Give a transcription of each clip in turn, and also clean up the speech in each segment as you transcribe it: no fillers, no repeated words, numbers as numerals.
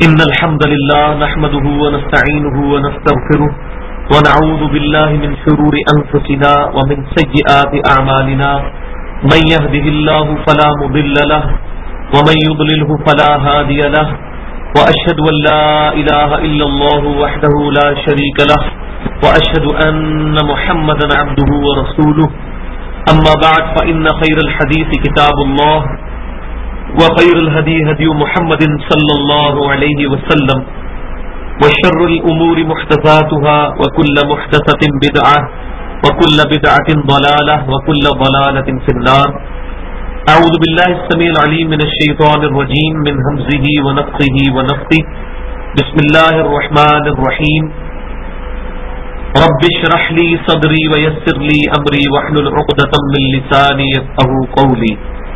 إن الحمد لله نحمده ونستعينه ونستغفره ونعوذ بالله من شرور أنفسنا ومن سيئات أعمالنا من يهده الله فلا مضل له ومن يضلله فلا هادي له وأشهد أن لا إله إلا الله وحده لا شريك له وأشهد أن محمدا عبده ورسوله أما بعد فإن خير الحديث كتاب الله وخير الهدي هدي محمد صلى الله عليه وسلم وشر الأمور محدثاتها وكل محدثة بدعة وكل بدعة ضلالة وكل ضلالة في النار. أعوذ بالله السميع العليم من الشيطان الرجيم من همزه ونفخه ونفثه. بسم الله الرحمن الرحيم. رب اشرح لي صدري ويسر لي أمري واحلل عقدة من لساني يفقهوا قولي.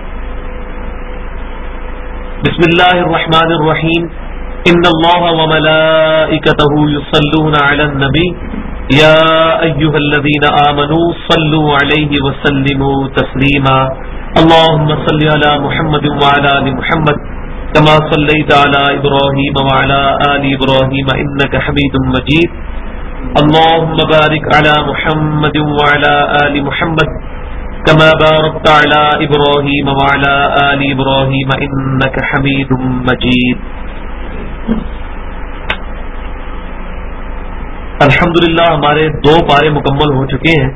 بسم الله الرحمن الرحيم. إن الله وملائكته يصلون على النبي يا أيها الذين آمنوا صلوا عليه وسلموا تسليما. اللهم صل على محمد وعلى آل محمد كما صليت على إبراهيم وعلى آل إبراهيم إنك حميد مجيد. اللهم بارك على محمد وعلى آل محمد كما باركت على إبراهيم وعلى آل إبراهيم إنك حميد مجيد. الحمدللہ ہمارے 2 پارے مکمل ہو چکے ہیں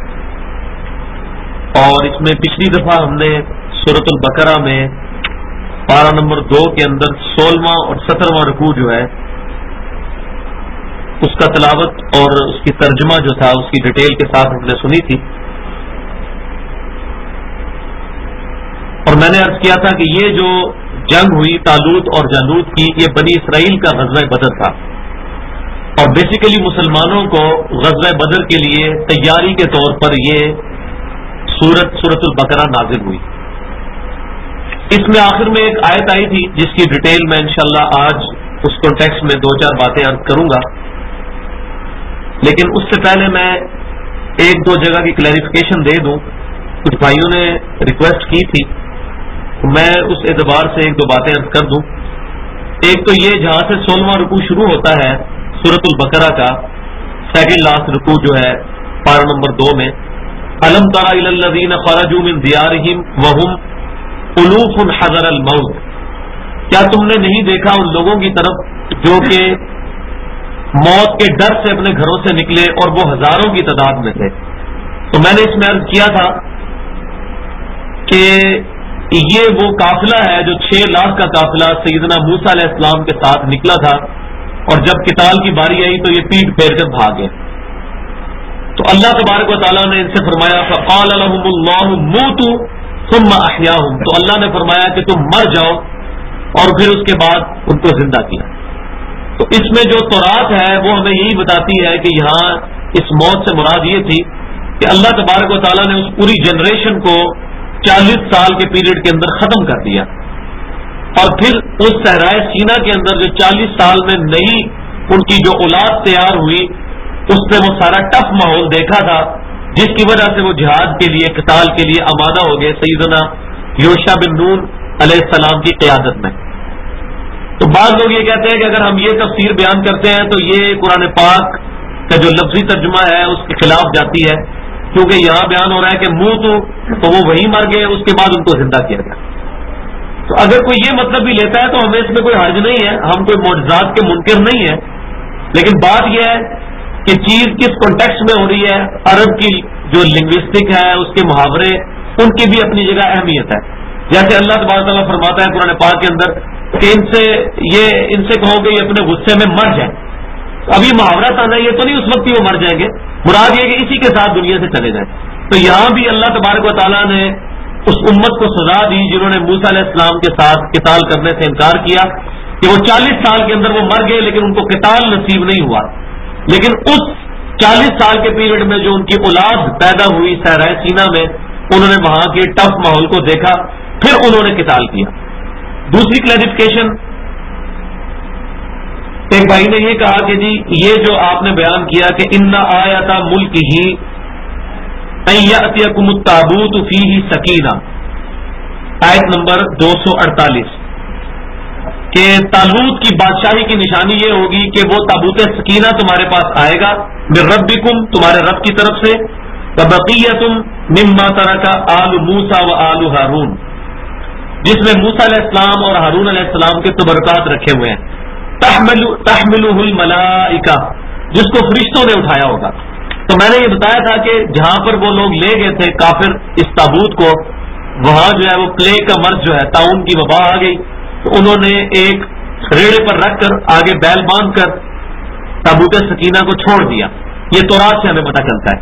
اور اس میں پچھلی دفعہ ہم نے سورۃ البقرہ میں پارہ نمبر 2 کے اندر 16واں اور 17واں رکوع جو ہے اس کا تلاوت اور اس کی ترجمہ جو تھا اس کی ڈیٹیل کے ساتھ ہم نے سنی تھی. اور میں نے عرض کیا تھا کہ یہ جو جنگ ہوئی طالوت اور جالوت کی یہ بنی اسرائیل کا غزوہ بدر تھا اور بیسیکلی مسلمانوں کو غزوہ بدر کے لیے تیاری کے طور پر یہ سورۃ البقرہ نازل ہوئی. اس میں آخر میں ایک آیت آئی تھی جس کی ڈیٹیل میں انشاءاللہ آج اس کانٹیکسٹ میں 2-4 باتیں عرض کروں گا، لیکن اس سے پہلے میں 1-2 جگہ کی کلیریفیکیشن دے دوں. کچھ بھائیوں نے ریکویسٹ کی تھی، میں اس اعتبار سے 1-2 باتیں عرض کر دوں. ایک تو یہ جہاں سے 16واں رکوع شروع ہوتا ہے سورۃ البقرہ کا سیکنڈ لاسٹ رکوع جو ہے پارہ نمبر 2 میں، الم تر الی الذین خرجوا من دیارہم وهم الوف حذر الموت، کیا تم نے نہیں دیکھا ان لوگوں کی طرف جو کہ موت کے ڈر سے اپنے گھروں سے نکلے اور وہ ہزاروں کی تعداد میں تھے. تو میں نے اس میں عرض کیا تھا کہ یہ وہ قافلہ ہے جو 6 لاکھ کا قافلہ سیدنا موسیٰ علیہ السلام کے ساتھ نکلا تھا اور جب قتال کی باری آئی تو یہ پیٹ پھیر کر بھاگ گئے. تو اللہ تبارک و تعالیٰ نے ان سے فرمایا فقال لهم الله موتوا ثم احیاهم، تو اللہ نے فرمایا کہ تم مر جاؤ اور پھر اس کے بعد ان کو زندہ کیا. تو اس میں جو تورات ہے وہ ہمیں یہی بتاتی ہے کہ یہاں اس موت سے مراد یہ تھی کہ اللہ تبارک و تعالیٰ نے اس پوری جنریشن کو 40 سال کے پیریڈ کے اندر ختم کر دیا اور پھر اس صحرائے سینا کے اندر جو 40 سال میں نئی ان کی جو اولاد تیار ہوئی اس نے وہ سارا ٹف ماحول دیکھا تھا جس کی وجہ سے وہ جہاد کے لیے قتال کے لیے آمادہ ہو گئے سیدنا یوشع بن نون علیہ السلام کی قیادت میں. تو بعض لوگ یہ کہتے ہیں کہ اگر ہم یہ تفسیر بیان کرتے ہیں تو یہ قرآن پاک کا جو لفظی ترجمہ ہے اس کے خلاف جاتی ہے، کیونکہ یہاں بیان ہو رہا ہے کہ منہ تو وہ وہی مر گئے اس کے بعد ان کو زندہ کیا گیا. تو اگر کوئی یہ مطلب بھی لیتا ہے تو ہمیں اس میں کوئی حرج نہیں ہے، ہم کوئی معجزات کے منکر نہیں ہیں، لیکن بات یہ ہے کہ چیز کس کانٹیکسٹ میں ہو رہی ہے. عرب کی جو لنگوسٹک ہے اس کے محاورے ان کی بھی اپنی جگہ اہمیت ہے. جیسے اللہ تبارک تعالیٰ فرماتا ہے قرآن پاک کے اندر کہ ان سے کہو کہ یہ اپنے غصے میں مر جائیں. ابھی محاورہ تھا نا، یہ تو نہیں اس وقت ہی وہ مر جائیں گے، مراد یہ کہ اسی کے ساتھ دنیا سے چلے جائیں. تو یہاں بھی اللہ تبارک و تعالیٰ نے اس امت کو سزا دی جنہوں نے موسیٰ علیہ السلام کے ساتھ قتال کرنے سے انکار کیا کہ وہ 40 سال کے اندر وہ مر گئے لیکن ان کو قتال نصیب نہیں ہوا. لیکن اس 40 سال کے پیریڈ میں جو ان کی اولاد پیدا ہوئی صحرائے سینا میں انہوں نے وہاں کے ٹف ماحول کو دیکھا، پھر انہوں نے قتال کیا. دوسری کلیریفیکیشن، ایک بھائی نے یہ کہا کہ جی یہ جو آپ نے بیان کیا کہ ان آیات ملک ہی ان یأتیکم التابوت فیہ سکینہ، آیت نمبر 248، کہ طالوت کی بادشاہی کی نشانی یہ ہوگی کہ وہ تابوت سکینہ تمہارے پاس آئے گا من ربکم، تمہارے رب کی طرف سے، وبقیۃ مما ترک آل موسیٰ و آل ہارون، جس میں موسیٰ علیہ السلام اور ہارون علیہ السلام کے تبرکات رکھے ہوئے ہیں، تحملہ الملائکہ، جس کو فرشتوں نے اٹھایا ہوگا۔ تو میں نے یہ بتایا تھا کہ جہاں پر وہ لوگ لے گئے تھے کافر اس تابوت کو، وہاں جو ہے وہ پلے کا مرض جو ہے، طاعون کی وبا آ گئی، تو انہوں نے ایک ریڑے پر رکھ کر آگے بیل باندھ کر تابوت سکینہ کو چھوڑ دیا۔ یہ تورات سے ہمیں پتہ چلتا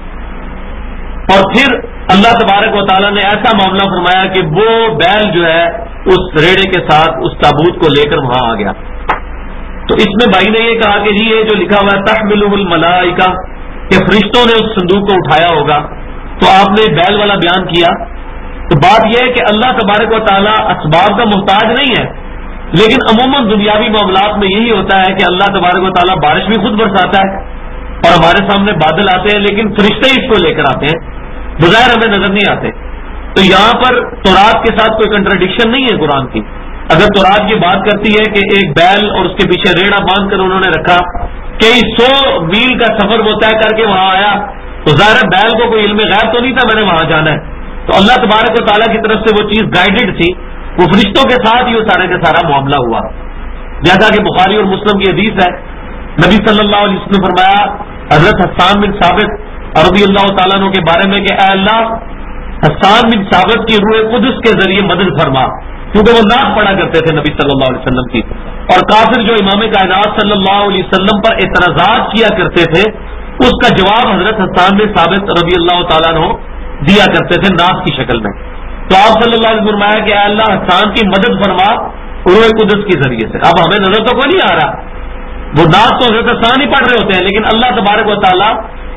ہے۔ اور پھر اللہ تبارک و تعالیٰ نے ایسا معاملہ فرمایا کہ وہ بیل جو ہے اس ریڑے کے ساتھ اس تابوت کو لے کر وہاں آ گیا۔ تو اس میں بھائی نے یہ کہا کہ جی یہ جو لکھا ہوا ہے تحملہ الملائکہ کہ فرشتوں نے اس صندوق کو اٹھایا ہوگا، تو آپ نے بیل والا بیان کیا۔ تو بات یہ ہے کہ اللہ تبارک و تعالیٰ اسباب کا محتاج نہیں ہے، لیکن عموماً دنیاوی معاملات میں یہی ہوتا ہے کہ اللہ تبارک و تعالیٰ بارش بھی خود برساتا ہے اور ہمارے سامنے بادل آتے ہیں، لیکن فرشتے اس کو لے کر آتے ہیں، بظاہر ہمیں نظر نہیں آتے۔ تو یہاں پر تورات کے ساتھ کوئی کنٹراڈکشن نہیں ہے قرآن کی۔ اگر تورات یہ بات کرتی ہے کہ ایک بیل اور اس کے پیچھے ریڑھا باندھ کر انہوں نے رکھا، کئی 100 میل کا سفر وہ طے کر کے وہاں آیا، تو ظاہر بیل کو کوئی علم غیب تو نہیں تھا میں نے وہاں جانا ہے۔ تو اللہ تبارک و تعالیٰ کی طرف سے وہ چیز گائیڈڈ تھی، وہ فرشتوں کے ساتھ ہی وہ سارے کا سارا معاملہ ہوا، جیسا کہ بخاری اور مسلم کی حدیث ہے۔ نبی صلی اللہ علیہ وسلم نے فرمایا حضرت حسان بن ثابت رضی اللہ تعالیٰ عنہ کے بارے میں کہ اے اللہ حسان بن ثابت کی روح قدس کے ذریعے مدد فرما، کیونکہ وہ نعت پڑھا کرتے تھے نبی صلی اللہ علیہ وسلم کی، اور کافر جو امام کائنات صلی اللہ علیہ وسلم پر اعتراضات کیا کرتے تھے اس کا جواب حضرت حسان بن ثابت رضی اللہ تعالیٰ عنہ دیا کرتے تھے نعت کی شکل میں۔ تو آپ صلی اللہ علیہ وسلم فرمایا کہ اے اللہ حسان کی مدد فرما روح قدس کے ذریعے سے۔ اب ہمیں نظر تو کوئی نہیں آ رہا، وہ نعت تو حضرت حسان ہی پڑھ رہے ہوتے ہیں، لیکن اللہ تبارک و تعالیٰ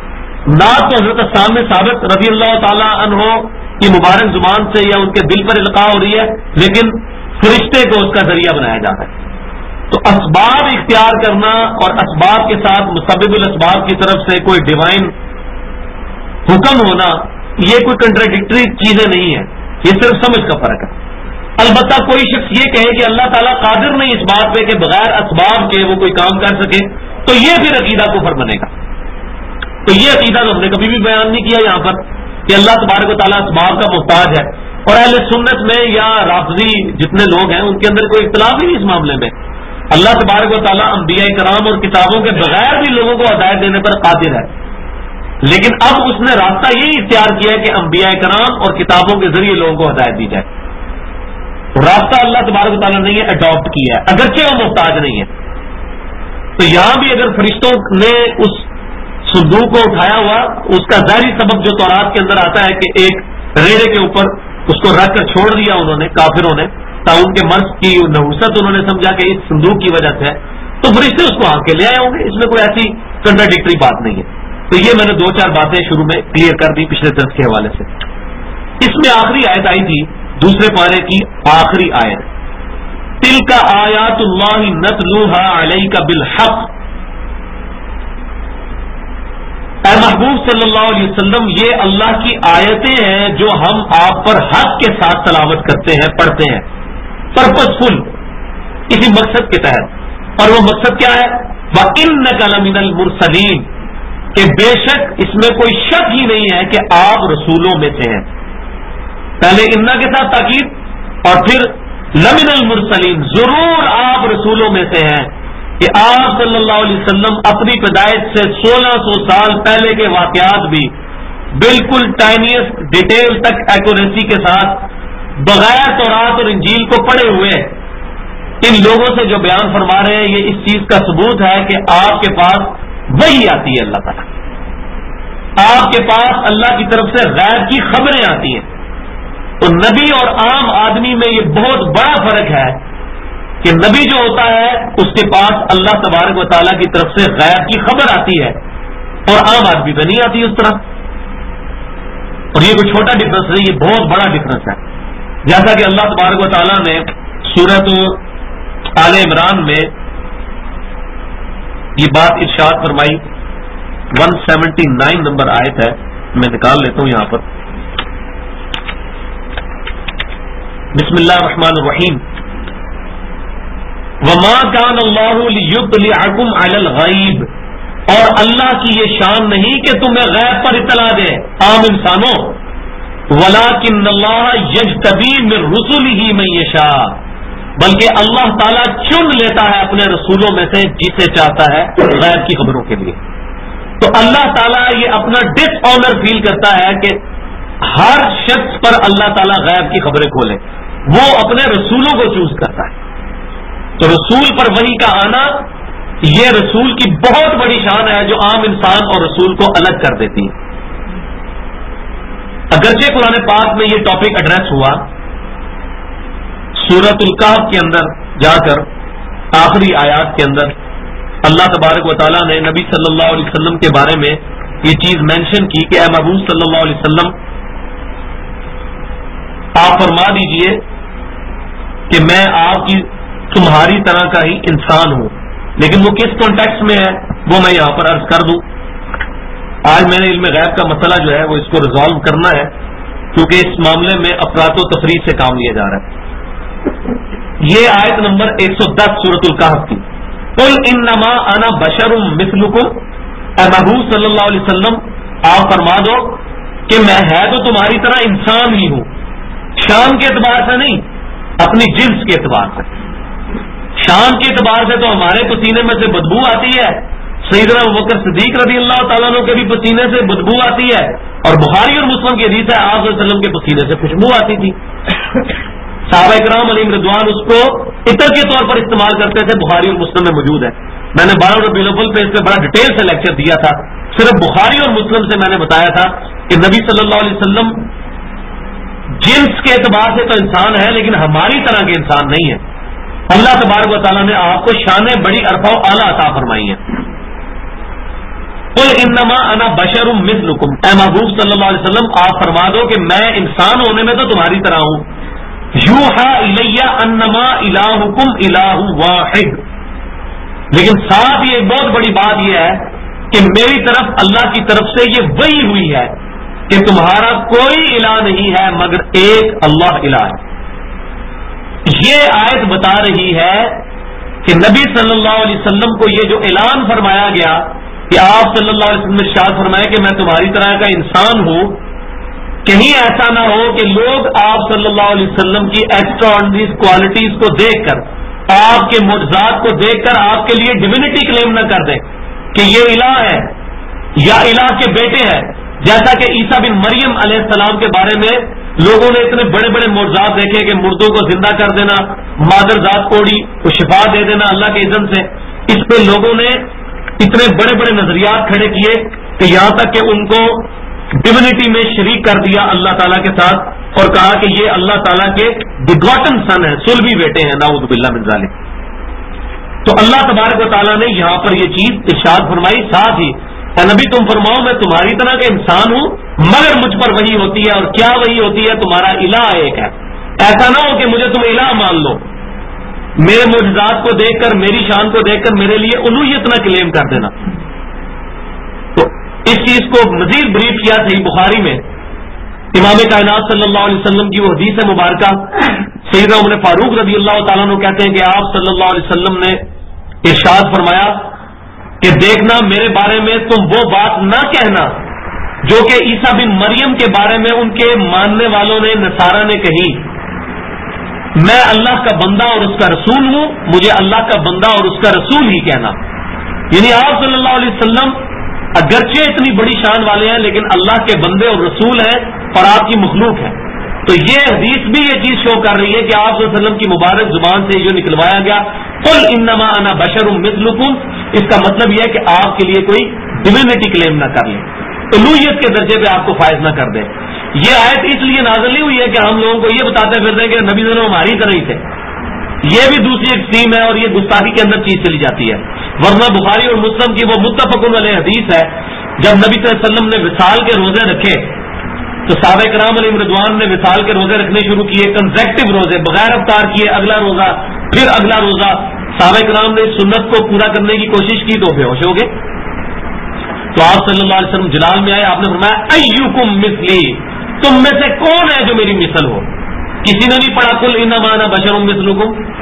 نعت تو حضرت حسان بن ثابت رضی اللہ تعالیٰ عنہ کی مبارک زبان سے یا ان کے دل پر القاء ہو رہی ہے، لیکن فرشتے کو اس کا ذریعہ بنایا جاتا ہے۔ تو اسباب اختیار کرنا اور اسباب کے ساتھ مسبب الاسباب کی طرف سے کوئی ڈیوائن حکم ہونا، یہ کوئی کنٹراڈکٹری چیزیں نہیں ہیں، یہ صرف سمجھ کا فرق ہے۔ البتہ کوئی شخص یہ کہے کہ اللہ تعالیٰ قادر نہیں اس بات پہ کہ بغیر اسباب کے وہ کوئی کام کر سکے، تو یہ پھر عقیدہ کفر بنے گا۔ تو یہ عقیدہ تو ہم نے کبھی بھی بیان نہیں کیا یہاں پر کہ اللہ تبارک و تعالیٰ اسباب کا محتاج ہے، اور اہل سنت میں یا رافضی جتنے لوگ ہیں ان کے اندر کوئی اختلاف ہی نہیں اس معاملے میں۔ اللہ تبارک و تعالیٰ انبیاء کرام اور کتابوں کے بغیر بھی لوگوں کو ہدایت دینے پر قادر ہے، لیکن اب اس نے راستہ یہی اختیار کیا ہے کہ انبیاء کرام اور کتابوں کے ذریعے لوگوں کو ہدایت دی جائے۔ راستہ اللہ تبارک و تعالیٰ نے یہ اڈاپٹ کیا ہے، اگرچہ وہ محتاج نہیں ہے۔ تو یہاں بھی اگر فرشتوں نے اس صندوق کو اٹھایا ہوا، اس کا ظاہری سبب جو تورات کے اندر آتا ہے کہ ایک ریڑے کے اوپر اس کو رکھ کر چھوڑ دیا انہوں نے کافروں نے، تعاون کے مرض کی نحوست انہوں نے سمجھا کہ اس صندوق کی وجہ سے ہے، تو فرشتے اس کو ہانک کے لے آئے ہوں گے، اس میں کوئی ایسی کنٹراڈکٹری بات نہیں ہے۔ تو یہ میں نے 2-4 باتیں شروع میں کلیئر کر دی پچھلے درس کے حوالے سے۔ اس میں آخری آیت آئی تھی دوسرے پارے کی آخری آیت، تلک آیات اللہ نتلوہا علیک بالحق۔ اے محبوب صلی اللہ علیہ وسلم، یہ اللہ کی آیتیں ہیں جو ہم آپ پر حق کے ساتھ تلاوت کرتے ہیں، پڑھتے ہیں، پرپز فل، کسی مقصد کے تحت۔ اور وہ مقصد کیا ہے؟ وَإِنَّكَ لَمِنَ الْمُرْسَلِينَ، کہ بے شک اس میں کوئی شک ہی نہیں ہے کہ آپ رسولوں میں سے ہیں۔ پہلے انا کے ساتھ تاکید اور پھر لمن المرسلین، ضرور آپ رسولوں میں سے ہیں، کہ آپ صلی اللہ علیہ وسلم اپنی پیدائش سے 1600 سال پہلے کے واقعات بھی بالکل ٹائنیسٹ ڈیٹیل تک ایکوریسی کے ساتھ بغیر تورات اور انجیل کو پڑھے ہوئے ان لوگوں سے جو بیان فرما رہے ہیں، یہ اس چیز کا ثبوت ہے کہ آپ کے پاس وحی آتی ہے، اللہ تعالیٰ آپ کے پاس اللہ کی طرف سے غیب کی خبریں آتی ہیں۔ تو نبی اور عام آدمی میں یہ بہت بڑا فرق ہے کہ نبی جو ہوتا ہے اس کے پاس اللہ تبارک و تعالیٰ کی طرف سے غیب کی خبر آتی ہے، اور عام آدمی میں نہیں آتی اس طرح۔ اور یہ کوئی چھوٹا ڈفرنس نہیں، یہ بہت بڑا ڈفرنس ہے۔ جیسا کہ اللہ تبارک و تعالیٰ نے سورۃ آل عمران میں یہ بات ارشاد فرمائی، 179 نمبر آیت ہے، میں نکال لیتا ہوں یہاں پر۔ بسم اللہ الرحمن الرحیم، وما کان اللہ لیطلعکم علی الغیب، اور اللہ کی یہ شان نہیں کہ تمہیں غیب پر اطلاع دے عام انسانوں، ولکن اللہ یجتبی من رسلہ من یشاء، بلکہ اللہ تعالیٰ چن لیتا ہے اپنے رسولوں میں سے جسے چاہتا ہے غیب کی خبروں کے لیے۔ تو اللہ تعالیٰ یہ اپنا ڈس آنر فیل کرتا ہے کہ ہر شخص پر اللہ تعالیٰ غیب کی خبریں کھولے، وہ اپنے رسولوں کو چوز کرتا ہے۔ تو رسول پر وحی کا آنا یہ رسول کی بہت بڑی شان ہے جو عام انسان اور رسول کو الگ کر دیتی ہے۔ اگرچہ قرآن پاک میں یہ ٹاپک ایڈریس ہوا سورۃ الکہف کے اندر جا کر آخری آیات کے اندر اللہ تبارک و تعالیٰ نے نبی صلی اللہ علیہ وسلم کے بارے میں یہ چیز مینشن کی کہ اے محبوب صلی اللہ علیہ وسلم آپ فرما دیجئے کہ میں آپ کی تمہاری طرح کا ہی انسان ہوں، لیکن وہ کس کانٹیکس میں ہے وہ میں یہاں پر عرض کر دوں۔ آج میں نے علم غیب کا مسئلہ جو ہے وہ اس کو ریزالو کرنا ہے، کیونکہ اس معاملے میں افراط و تفریح سے کام لیا جا رہا ہے۔ یہ آیت نمبر 110 سورۃ الکہف کی، قل انما انا بشر مثلکم، اے محبوب صلی اللہ علیہ وسلم آپ فرما دو کہ میں ہے تو تمہاری طرح انسان ہی ہوں، شان کے اعتبار سے نہیں، اپنی جنس کے اعتبار سے۔ شان کے اعتبار سے تو ہمارے پسینے میں سے بدبو آتی ہے، سیدنا ابوبکر صدیق رضی اللہ تعالیٰ عنہ کے بھی پسینے سے بدبو آتی ہے، اور بخاری اور مسلم کی حدیث ہے آپ صلی اللہ علیہ وسلم کے پسینے سے خوشبو آتی تھی۔ صحابہ کرام علیہم رضوان اس کو عطر کے طور پر استعمال کرتے تھے، بخاری اور مسلم میں موجود ہے۔ میں نے 12 ربیع الاول پہ اس پہ بڑا ڈیٹیل سے لیکچر دیا تھا، صرف بخاری اور مسلم سے میں نے بتایا تھا کہ نبی صلی اللہ علیہ وسلم جنس کے اعتبار سے تو انسان ہے لیکن ہماری طرح کے انسان نہیں ہے۔ اللہ تبارک و تعالیٰ نے آپ کو شانیں بڑی عرفہ و اعلیٰ عطا فرمائی ہیں۔ قل انما انا بشر مثلکم، اے محبوب صلی اللہ علیہ وسلم آپ فرما دو کہ میں انسان ہونے میں تو تمہاری طرح ہوں۔ یوحا الی انما الہکم الہ واحد، لیکن ساتھ ہی ایک بہت بڑی بات یہ ہے کہ میری طرف اللہ کی طرف سے یہ وحی ہوئی ہے کہ تمہارا کوئی الہ نہیں ہے مگر ایک اللہ الہ ہے۔ یہ آیت بتا رہی ہے کہ نبی صلی اللہ علیہ وسلم کو یہ جو اعلان فرمایا گیا کہ آپ صلی اللہ علیہ وسلم نے ارشاد فرمایا کہ میں تمہاری طرح کا انسان ہوں، کہیں ایسا نہ ہو کہ لوگ آپ صلی اللہ علیہ وسلم کی ایکسٹرا آرڈنری کوالٹیز کو دیکھ کر، آپ کے معجزات کو دیکھ کر آپ کے لیے ڈیوینٹی کلیم نہ کر دیں کہ یہ الہ ہے یا الہ کے بیٹے ہیں، جیسا کہ عیسیٰ بن مریم علیہ السلام کے بارے میں لوگوں نے اتنے بڑے بڑے معجزات دیکھے کہ مردوں کو زندہ کر دینا، مادر ذات کوڑی کو شفا دے دینا اللہ کے اذن سے۔ اس پہ لوگوں نے اتنے بڑے بڑے نظریات کھڑے کیے کہ یہاں تک کہ ان کو ڈیوینٹی میں شریک کر دیا اللہ تعالیٰ کے ساتھ، اور کہا کہ یہ اللہ تعالیٰ کے بگاٹن سن ہیں، صلبی بیٹے ہیں، نعوذ باللہ من ذالک۔ تو اللہ تبارک و تعالیٰ نے یہاں پر یہ چیز ارشاد فرمائی، ساتھ ہی اے نبی تم فرماؤ میں تمہاری طرح کا انسان ہوں مگر مجھ پر وحی ہوتی ہے، اور کیا وحی ہوتی ہے؟ تمہارا الہ ایک ہے۔ ایسا نہ ہو کہ مجھے تم الہ مان لو، میرے معجزات کو دیکھ کر، میری شان کو دیکھ کر میرے لیے الوہیت نہ کلیم کر دینا۔ تو اس چیز کو مزید بریف کیا صحیح بخاری میں امام کائنات صلی اللہ علیہ وسلم کی وہ حدیث مبارکہ، سیدنا عمر فاروق رضی اللہ تعالیٰ عنہ کہتے ہیں کہ آپ صلی اللہ علیہ وسلم نے ارشاد فرمایا کہ دیکھنا میرے بارے میں تم وہ بات نہ کہنا جو کہ عیسیٰ بن مریم کے بارے میں ان کے ماننے والوں نے، نصارہ نے کہی، میں اللہ کا بندہ اور اس کا رسول ہوں، مجھے اللہ کا بندہ اور اس کا رسول ہی کہنا۔ یعنی آپ صلی اللہ علیہ وسلم اگرچہ اتنی بڑی شان والے ہیں لیکن اللہ کے بندے اور رسول ہیں اور آپ کی مخلوق ہیں۔ تو یہ حدیث بھی یہ چیز شو کر رہی ہے کہ آپ صلی اللہ علیہ وسلم کی مبارک زبان سے جو نکلوایا گیا قل انما انا بشر مثلکم، اس کا مطلب یہ ہے کہ آپ کے لیے کوئی ڈیوینٹی کلیم نہ کر لیں، الوہیت کے درجے پہ آپ کو فائز نہ کر دیں۔ یہ آیت اس لیے نازل نہیں ہوئی ہے کہ ہم لوگوں کو یہ بتاتے پھرتے ہیں کہ نبی صلی اللہ علیہ وسلم ہماری طرح ہی تھے، یہ بھی دوسری ایکسٹریم ہے اور یہ گستاخی کے اندر چیز چلی جاتی ہے۔ ورنہ بخاری اور مسلم کی وہ متفق علیہ حدیث ہے، جب نبی صلی اللہ علیہ وسلم نے وصال کے روزے رکھے تو صحابہ کرام علیہ رضوان نے وصال کے روزے رکھنے شروع کیے، کنزیکٹو روزے، بغیر افطار کیے، اگلا روزہ پھر اگلا روزہ۔ صحابہ کرام نے سنت کو پورا کرنے کی کوشش کی تو بے ہوش ہو گئے۔ تو آپ صلی اللہ علیہ وسلم جلال میں آئے، آپ نے فرمایا ایکم مثلی، تم میں سے کون ہے جو میری مثل ہو؟ کسی نے نہیں پڑھا قل انما انا بشر مثلکم،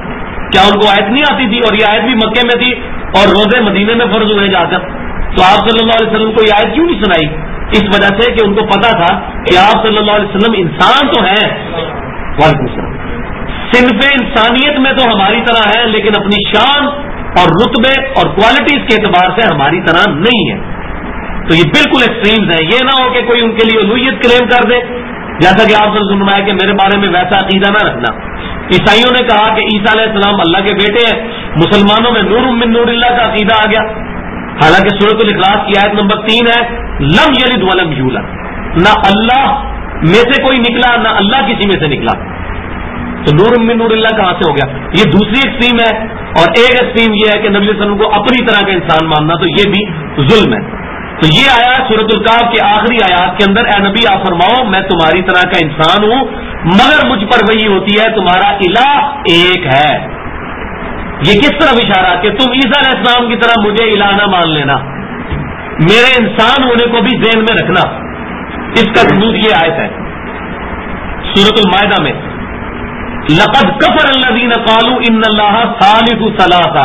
کیا ان کو آیت نہیں آتی تھی؟ اور یہ آیت بھی مکے میں تھی اور روزے مدینے میں فرض ہوئے جا کر. تو آپ صلی اللہ علیہ وسلم کو یہ آیت کیوں نہیں سنائی؟ اس وجہ سے کہ ان کو پتا تھا کہ آپ صلی اللہ علیہ وسلم انسان تو ہیں. وعلیکم السلام. صنف انسانیت میں تو ہماری طرح ہے، لیکن اپنی شان اور رتبے اور کوالٹیز کے اعتبار سے ہماری طرح نہیں ہے. تو یہ بالکل ایکسٹریمز ہیں. یہ نہ ہو کہ کوئی ان کے لیے الوہیت کلیم کر دے، جیسا کہ آپ نے فرمایا کہ میرے بارے میں ویسا عقیدہ نہ رکھنا. عیسائیوں نے کہا کہ عیسیٰ علیہ السلام اللہ کے بیٹے ہیں، مسلمانوں میں نور من نور اللہ کا عقیدہ آ گیا. حالانکہ سورۃ الاخلاص کی آیت نمبر 3 ہے لم یلد ولم یولد، نہ اللہ میں سے کوئی نکلا نہ اللہ کسی میں سے نکلا. تو نور من نور اللہ کہاں سے ہو گیا؟ یہ دوسری ایکسٹریم ہے. اور ایک ایکسٹریم یہ ہے کہ نبی صلی اللہ علیہ وسلم کو اپنی طرح کا انسان ماننا، تو یہ بھی ظلم ہے. تو یہ آیا سورۃ الکہف کے آخری آیات کے اندر، اے نبی آپ فرماؤ میں تمہاری طرح کا انسان ہوں، مگر مجھ پر وہی ہوتی ہے تمہارا الہ ایک ہے. یہ کس طرف اشارہ کہ تم عیسیٰ علیہ السلام کی طرح مجھے الہ نہ مان لینا، میرے انسان ہونے کو بھی ذہن میں رکھنا. اس کا ثبوت یہ آیت ہے سورۃ المائدہ میں، لقد کفر الذین قالوا ان اللہ ثالث ثلاثہ،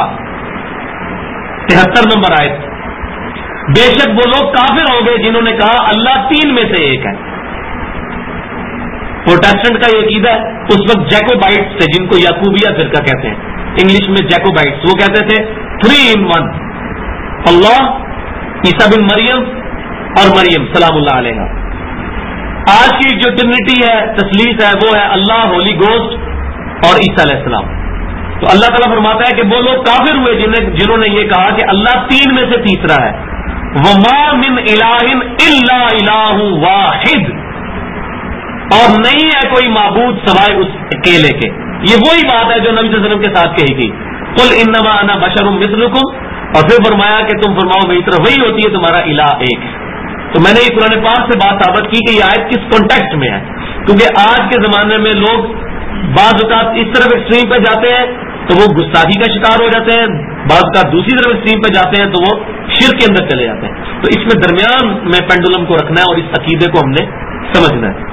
73 نمبر آیت. بے شک وہ لوگ کافر ہوں گے جنہوں نے کہا اللہ 3 میں سے ایک ہے. پروٹیسٹنٹ کا یہ عقیدہ ہے. اس وقت جیکوبائٹس تھے جن کو یعقوبیہ فرقہ کہتے ہیں، انگلش میں جیکوبائٹس. وہ کہتے تھے 3 in 1، اللہ، عیسیٰ بن مریم اور مریم سلام اللہ علیہ. آج کی جو ٹرینٹی ہے، تثلیث ہے، وہ ہے اللہ، ہولی گوسٹ اور عیسیٰ علیہ السلام. تو اللہ تعالیٰ فرماتا ہے کہ وہ لوگ کافر ہوئے جنہوں نے یہ کہا کہ اللہ 3 میں سے تیسرا ہے. وما من الہ الا الہ واحد، اور نہیں ہے کوئی معبود سوائے اس اکیلے کے. یہ وہی بات ہے جو نبی صلی اللہ علیہ وسلم کے ساتھ کہی تھی، قل انما انا بشر مثلکم، اور پھر فرمایا کہ تم فرماؤ میری طرف وہی ہوتی ہے تمہارا الہ ایک. تو میں نے یہ قرآن پاک سے بات ثابت کی کہ یہ آیت کس کانٹیکسٹ میں ہے، کیونکہ آج کے زمانے میں لوگ بعض اوقات اس طرف ایکسٹریم پہ جاتے ہیں تو وہ گستاخی کا شکار ہو جاتے ہیں، بعض اوقات دوسری طرف ایکسٹریم پہ جاتے ہیں تو وہ شرک کے اندر چلے جاتے ہیں. تو اس میں درمیان میں پینڈولم کو رکھنا ہے اور اس عقیدے کو ہم نے سمجھنا ہے.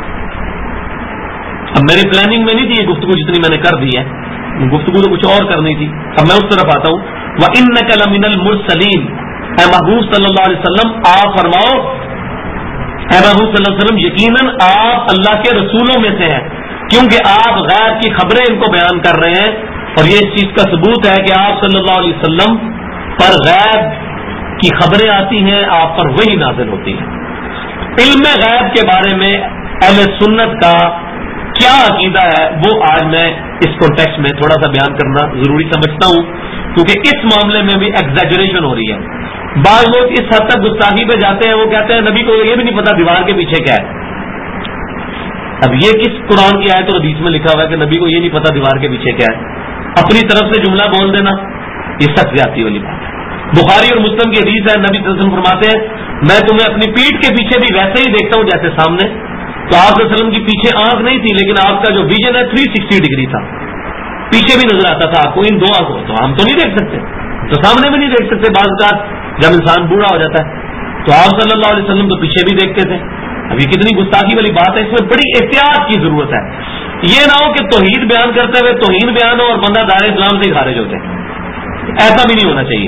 اب میری پلاننگ میں نہیں تھی یہ گفتگو جتنی میں نے کر دی ہے، گفتگو تو کچھ اور کرنی تھی. اب میں اس طرف آتا ہوں. وَإِنَّكَ لَمِنَ الْمُرْسَلِينَ، اے محبوب صلی اللہ علیہ وسلم آپ فرماؤ، اے محبوب صلی اللہ علیہ وسلم یقیناً آپ اللہ کے رسولوں میں سے ہیں، کیونکہ آپ غیب کی خبریں ان کو بیان کر رہے ہیں. اور یہ اس چیز کا ثبوت ہے کہ آپ صلی اللہ علیہ وسلم پر غیب کی خبریں آتی ہیں، آپ پر وہی نازل ہوتی ہے. علم غیب کے بارے میں اہل سنت کا کیا عقیدہ ہے وہ آج میں اس کانٹیکسٹ میں تھوڑا سا بیان کرنا ضروری سمجھتا ہوں، کیونکہ اس معاملے میں بھی ایگزیجریشن ہو رہی ہے. بعض لوگ اس حد تک گستاخی پہ جاتے ہیں، وہ کہتے ہیں نبی کو یہ بھی نہیں پتا دیوار کے پیچھے کیا ہے. اب یہ کس قرآن کی آیت اور حدیث میں لکھا ہوا ہے کہ نبی کو یہ نہیں پتا دیوار کے پیچھے کیا ہے؟ اپنی طرف سے جملہ بول دینا یہ سخت زیادتی والی بات ہے. بخاری اور مسلم کی حدیث ہے، نبی صلی اللہ علیہ وسلم فرماتے ہیں میں تمہیں اپنی پیٹھ کے پیچھے بھی ویسے ہی دیکھتا ہوں جیسے سامنے. تو آپ صلی اللہ علیہ وسلم کی پیچھے آنکھ نہیں تھی، لیکن آپ کا جو ویژن ہے 360 ڈگری تھا، پیچھے بھی نظر آتا تھا آپ کو. ان 2 آنکھوں تو ہم تو نہیں دیکھ سکتے، تو سامنے بھی نہیں دیکھ سکتے. بعض اوقات جب انسان بوڑھا ہو جاتا ہے تو آپ صلی اللہ علیہ وسلم تو پیچھے بھی دیکھتے تھے. اب یہ کتنی گستاخی والی بات ہے، اس میں بڑی احتیاط کی ضرورت ہے. یہ نہ ہو کہ توحید بیان کرتے ہوئے توہین بیان ہو اور بندہ دائرہ اسلام سے خارج ہو جائے، ایسا بھی نہیں ہونا چاہیے.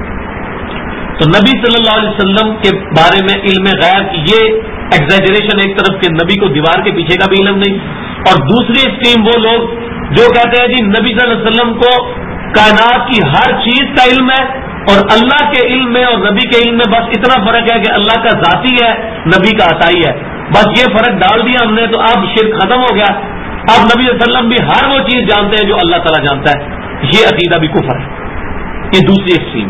تو نبی صلی اللہ علیہ وسلم کے بارے میں علم غیب کی یہ ایگزیجریشن، ایک طرف کے نبی کو دیوار کے پیچھے کا بھی علم نہیں، اور دوسری ایکسٹریم وہ لوگ جو کہتے ہیں جی نبی صلی اللہ علیہ وسلم کو کائنات کی ہر چیز کا علم ہے، اور اللہ کے علم میں اور نبی کے علم میں بس اتنا فرق ہے کہ اللہ کا ذاتی ہے، نبی کا عطائی ہے. بس یہ فرق ڈال دیا ہم نے تو اب شرک ختم ہو گیا. اب نبی صلی اللہ علیہ وسلم بھی ہر وہ چیز جانتے ہیں جو اللہ تعالیٰ جانتا ہے. یہ عقیدہ بھی کفر ہے. یہ دوسری ایکسٹریم.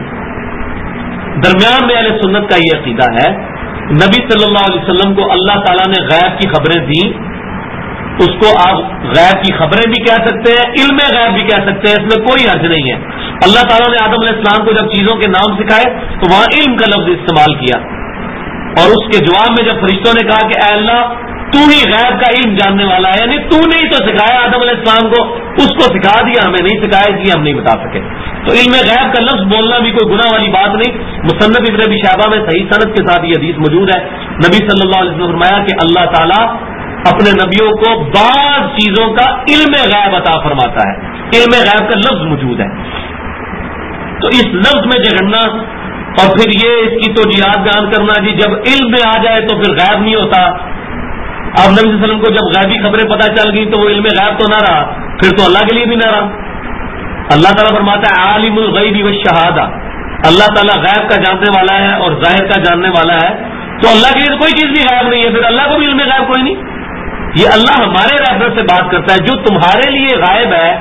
درمیان میں اہل سنت کا یہ عقیدہ ہے نبی صلی اللہ علیہ وسلم کو اللہ تعالیٰ نے غیب کی خبریں دی، اس کو آپ غیب کی خبریں بھی کہہ سکتے ہیں، علم غیب بھی کہہ سکتے ہیں، اس میں کوئی حرج نہیں ہے. اللہ تعالیٰ نے آدم علیہ السلام کو جب چیزوں کے نام سکھائے تو وہاں علم کا لفظ استعمال کیا، اور اس کے جواب میں جب فرشتوں نے کہا کہ اے اللہ تو ہی غیب کا علم جاننے والا ہے، یعنی تو نے ہی تو سکھایا آدم علیہ السلام کو، اس کو سکھا دیا، ہمیں نہیں سکھایا اس لیے ہم نہیں بتا سکے. تو علم غیب کا لفظ بولنا بھی کوئی گناہ والی بات نہیں. مصنف ابن ابی شیبہ میں صحیح سند کے ساتھ یہ حدیث موجود ہے. نبی صلی اللہ علیہ وسلم نے فرمایا کہ اللہ تعالیٰ اپنے نبیوں کو بعض چیزوں کا علم غیب عطا فرماتا ہے. علم غیب کا لفظ موجود ہے. تو اس لفظ میں جھگڑنا اور پھر یہ اس کی توجیہات بیان کرنا جی جب علم میں آ جائے تو پھر غیب نہیں ہوتا. اب نبی صلی اللہ علیہ وسلم کو جب غیبی خبریں پتہ چل گئی تو وہ علم غیب تو نہ رہا, پھر تو اللہ کے لیے بھی نہ رہا. اللہ تعالیٰ فرماتا ہے عالم الغیب والشہادہ, اللہ تعالیٰ غیب کا جاننے والا ہے اور ظاہر کا جاننے والا ہے. تو اللہ کے لیے کوئی چیز بھی غائب نہیں ہے, پھر اللہ کو بھی علم غائب کوئی نہیں. یہ اللہ ہمارے ریفرنس سے بات کرتا ہے, جو تمہارے لیے غائب ہے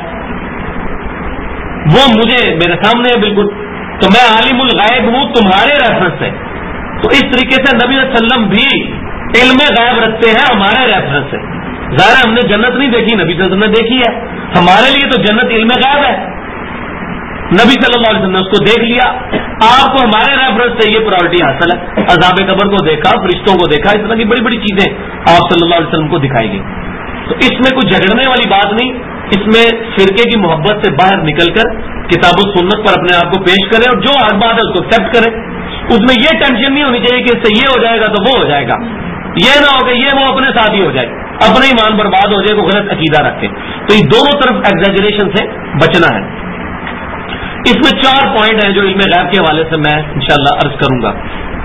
وہ مجھے میرے سامنے ہے بالکل, تو میں عالم الغائب ہوں تمہارے ریفرنس سے. تو اس طریقے سے نبی صلی اللہ علیہ وسلم بھی علم غائب رکھتے ہیں ہمارے ریفرنس سے. ظاہر ہم نے جنت نہیں دیکھی, نبی صلی اللہ علیہ وسلم نے دیکھی ہے. ہمارے لیے تو جنت علم غائب ہے, نبی صلی اللہ علیہ وسلم نے اس کو دیکھ لیا. آپ کو ہمارے ریفرنس سے یہ پرائرٹی حاصل ہے, عذاب قبر کو دیکھا, فرشتوں کو دیکھا, اس طرح کی بڑی بڑی چیزیں آپ صلی اللہ علیہ وسلم کو دکھائی گئی. تو اس میں کوئی جھگڑنے والی بات نہیں, اس میں فرقے کی محبت سے باہر نکل کر کتاب و سنت پر اپنے آپ کو پیش کریں اور جو حق بات ہے اس کو ایکسپٹ کریں. اس میں یہ ٹینشن نہیں ہونی چاہیے کہ اس سے یہ ہو جائے گا تو وہ ہو جائے گا, یہ نہ ہو کہ یہ وہ اپنے ساتھ ہی ہو جائے, اپنے ایمان برباد ہو جائے, کو غلط عقیدہ رکھے. تو یہ دونوں طرف ایگزیجریشن سے بچنا ہے. اس میں 4 پوائنٹ ہیں جو علم غیب کے حوالے سے میں انشاءاللہ عرض کروں گا.